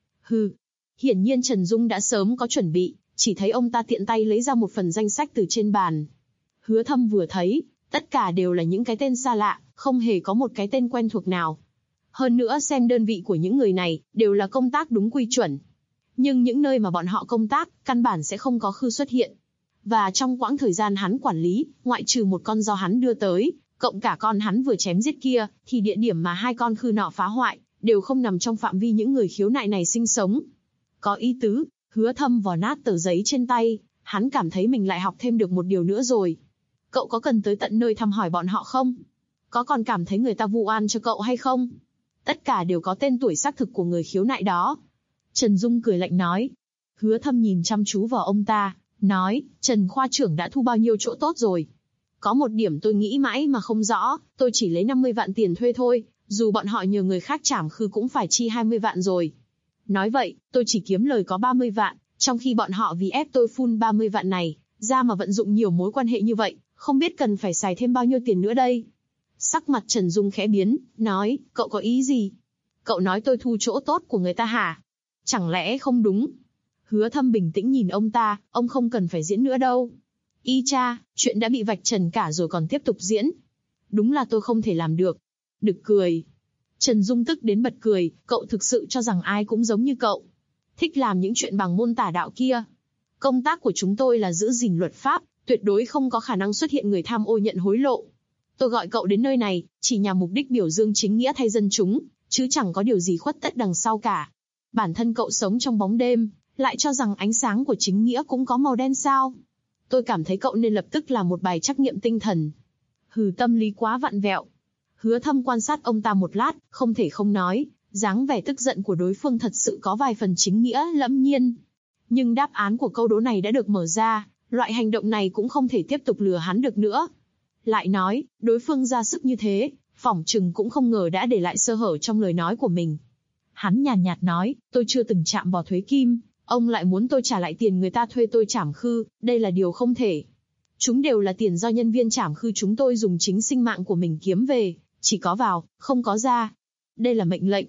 Hiển nhiên Trần Dung đã sớm có chuẩn bị, chỉ thấy ông ta tiện tay lấy ra một phần danh sách từ trên bàn. Hứa Thâm vừa thấy, tất cả đều là những cái tên xa lạ, không hề có một cái tên quen thuộc nào. Hơn nữa xem đơn vị của những người này, đều là công tác đúng quy chuẩn. Nhưng những nơi mà bọn họ công tác, căn bản sẽ không có khư xuất hiện. Và trong quãng thời gian hắn quản lý, ngoại trừ một con do hắn đưa tới, cộng cả con hắn vừa chém giết kia, thì địa điểm mà 2 con khư nọ phá hoại, đều không nằm trong phạm vi những người khiếu nại này sinh sống. Có ý tứ, Hứa Thâm vò nát tờ giấy trên tay, hắn cảm thấy mình lại học thêm được một điều nữa rồi. Cậu có cần tới tận nơi thăm hỏi bọn họ không? Có còn cảm thấy người ta vu oan cho cậu hay không? Tất cả đều có tên tuổi xác thực của người khiếu nại đó. Trần Dung cười lạnh nói. Hứa Thâm nhìn chăm chú vào ông ta, nói, Trần Khoa trưởng đã thu bao nhiêu chỗ tốt rồi. Có một điểm tôi nghĩ mãi mà không rõ, tôi chỉ lấy 50 vạn tiền thuê thôi, dù bọn họ nhờ người khác trảm khư cũng phải chi 20 vạn rồi. Nói vậy, tôi chỉ kiếm lời có 30 vạn, trong khi bọn họ vì ép tôi phun 30 vạn này, ra mà vận dụng nhiều mối quan hệ như vậy, không biết cần phải xài thêm bao nhiêu tiền nữa đây. Sắc mặt Trần Dung khẽ biến, nói, cậu có ý gì? Cậu nói tôi thu chỗ tốt của người ta hả? Chẳng lẽ không đúng? Hứa Thâm bình tĩnh nhìn ông ta, ông không cần phải diễn nữa đâu. Y cha, chuyện đã bị vạch trần cả rồi còn tiếp tục diễn. Đúng là tôi không thể làm được. Nực cười. Trần Dung tức đến bật cười, cậu thực sự cho rằng ai cũng giống như cậu. Thích làm những chuyện bằng môn tà đạo kia. Công tác của chúng tôi là giữ gìn luật pháp, tuyệt đối không có khả năng xuất hiện người tham ô nhận hối lộ. Tôi gọi cậu đến nơi này, chỉ nhằm mục đích biểu dương chính nghĩa thay dân chúng, chứ chẳng có điều gì khuất tất đằng sau cả. Bản thân cậu sống trong bóng đêm, lại cho rằng ánh sáng của chính nghĩa cũng có màu đen sao? Tôi cảm thấy cậu nên lập tức làm một bài trắc nghiệm tinh thần. Tâm lý quá vặn vẹo. Hứa Thâm quan sát ông ta một lát, không thể không nói, dáng vẻ tức giận của đối phương thật sự có vài phần chính nghĩa lẫm nhiên. Nhưng đáp án của câu đố này đã được mở ra, loại hành động này cũng không thể tiếp tục lừa hắn được nữa. Lại nói, đối phương ra sức như thế, phỏng chừng cũng không ngờ đã để lại sơ hở trong lời nói của mình. Hắn nhàn nhạt nói, tôi chưa từng chạm vào thuế kim, ông lại muốn tôi trả lại tiền người ta thuê tôi trảm khư, đây là điều không thể. Chúng đều là tiền do nhân viên trảm khư chúng tôi dùng chính sinh mạng của mình kiếm về, chỉ có vào, không có ra. Đây là mệnh lệnh.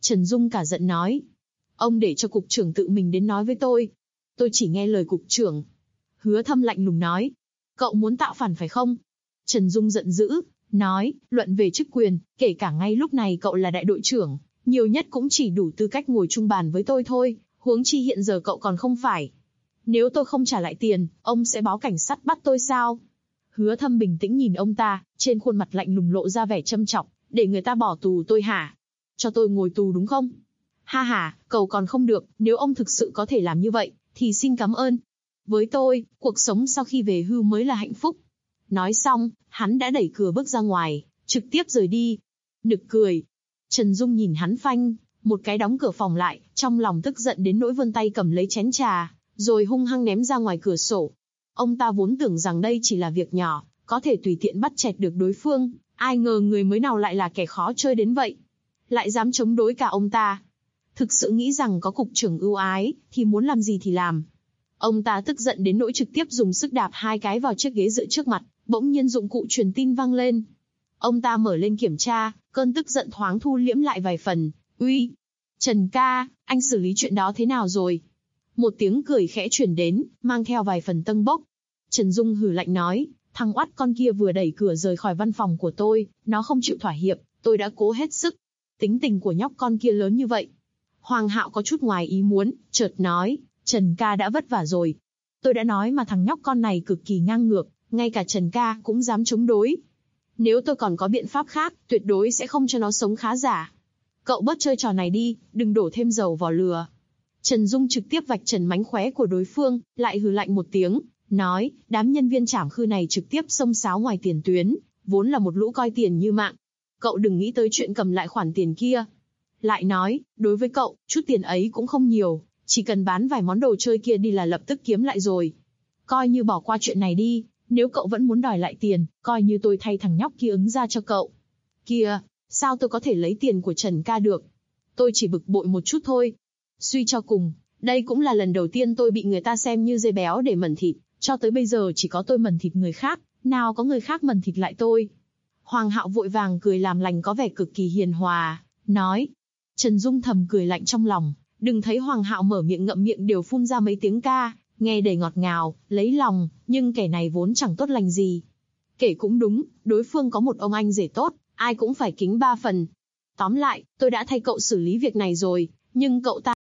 Trần Dung cả giận nói. Ông để cho cục trưởng tự mình đến nói với tôi. Tôi chỉ nghe lời cục trưởng. Hứa Thâm lạnh lùng nói. Cậu muốn tạo phản phải không? Trần Dung giận dữ, nói, luận về chức quyền, kể cả ngay lúc này cậu là đại đội trưởng, nhiều nhất cũng chỉ đủ tư cách ngồi chung bàn với tôi thôi, huống chi hiện giờ cậu còn không phải. Nếu tôi không trả lại tiền, ông sẽ báo cảnh sát bắt tôi sao? Hứa Thâm bình tĩnh nhìn ông ta, trên khuôn mặt lạnh lùng lộ ra vẻ châm chọc, để người ta bỏ tù tôi hả? Cho tôi ngồi tù đúng không? Ha ha, cầu còn không được, nếu ông thực sự có thể làm như vậy, thì xin cảm ơn. Với tôi, cuộc sống sau khi về hưu mới là hạnh phúc. Nói xong, hắn đã đẩy cửa bước ra ngoài, trực tiếp rời đi. Nực cười. Trần Dung nhìn hắn phanh, một cái đóng cửa phòng lại, trong lòng tức giận đến nỗi vươn tay cầm lấy chén trà, rồi hung hăng ném ra ngoài cửa sổ. Ông ta vốn tưởng rằng đây chỉ là việc nhỏ, có thể tùy tiện bắt chẹt được đối phương, ai ngờ người mới nào lại là kẻ khó chơi đến vậy. Lại dám chống đối cả ông ta. Thực sự nghĩ rằng có cục trưởng ưu ái, thì muốn làm gì thì làm. Ông ta tức giận đến nỗi trực tiếp dùng sức đạp 2 cái vào chiếc ghế dựa trước mặt, bỗng nhiên dụng cụ truyền tin vang lên. Ông ta mở lên kiểm tra, cơn tức giận thoáng thu liễm lại vài phần. Uy, Trần ca, anh xử lý chuyện đó thế nào rồi? Một tiếng cười khẽ truyền đến, mang theo vài phần tâng bốc. Trần Dung hừ lạnh nói, thằng oắt con kia vừa đẩy cửa rời khỏi văn phòng của tôi, nó không chịu thỏa hiệp, tôi đã cố hết sức. Tính tình của nhóc con kia lớn như vậy. Hoàng Hạo có chút ngoài ý muốn, chợt nói, Trần ca đã vất vả rồi. Tôi đã nói mà thằng nhóc con này cực kỳ ngang ngược, ngay cả Trần ca cũng dám chống đối. Nếu tôi còn có biện pháp khác, tuyệt đối sẽ không cho nó sống khá giả. Cậu bớt chơi trò này đi, đừng đổ thêm dầu vào lửa. Trần Dung trực tiếp vạch trần mánh khóe của đối phương, lại hừ lạnh một tiếng, nói, đám nhân viên trảm khư này trực tiếp xông xáo ngoài tiền tuyến, vốn là một lũ coi tiền như mạng. Cậu đừng nghĩ tới chuyện cầm lại khoản tiền kia. Lại nói, đối với cậu, chút tiền ấy cũng không nhiều, chỉ cần bán vài món đồ chơi kia đi là lập tức kiếm lại rồi. Coi như bỏ qua chuyện này đi, nếu cậu vẫn muốn đòi lại tiền, coi như tôi thay thằng nhóc kia ứng ra cho cậu. Kìa, sao tôi có thể lấy tiền của Trần ca được? Tôi chỉ bực bội một chút thôi. Suy cho cùng, đây cũng là lần đầu tiên tôi bị người ta xem như dê béo để mần thịt, cho tới bây giờ chỉ có tôi mần thịt người khác, nào có người khác mần thịt lại tôi. Hoàng Hạo vội vàng cười làm lành có vẻ cực kỳ hiền hòa, nói. Trần Dung thầm cười lạnh trong lòng, đừng thấy Hoàng Hạo mở miệng ngậm miệng đều phun ra mấy tiếng ca, nghe đầy ngọt ngào, lấy lòng, nhưng kẻ này vốn chẳng tốt lành gì. Kể cũng đúng, đối phương có một ông anh rể tốt, ai cũng phải kính 3 phần. Tóm lại, tôi đã thay cậu xử lý việc này rồi, nhưng cậu ta...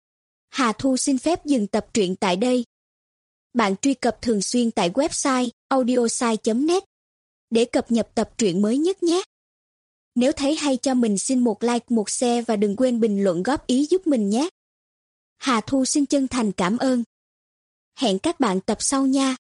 Hà Thu xin phép dừng tập truyện tại đây. Bạn truy cập thường xuyên tại website audiosai.net để cập nhật tập truyện mới nhất nhé. Nếu thấy hay cho mình xin một like, một share và đừng quên bình luận góp ý giúp mình nhé. Hà Thu xin chân thành cảm ơn. Hẹn các bạn tập sau nha.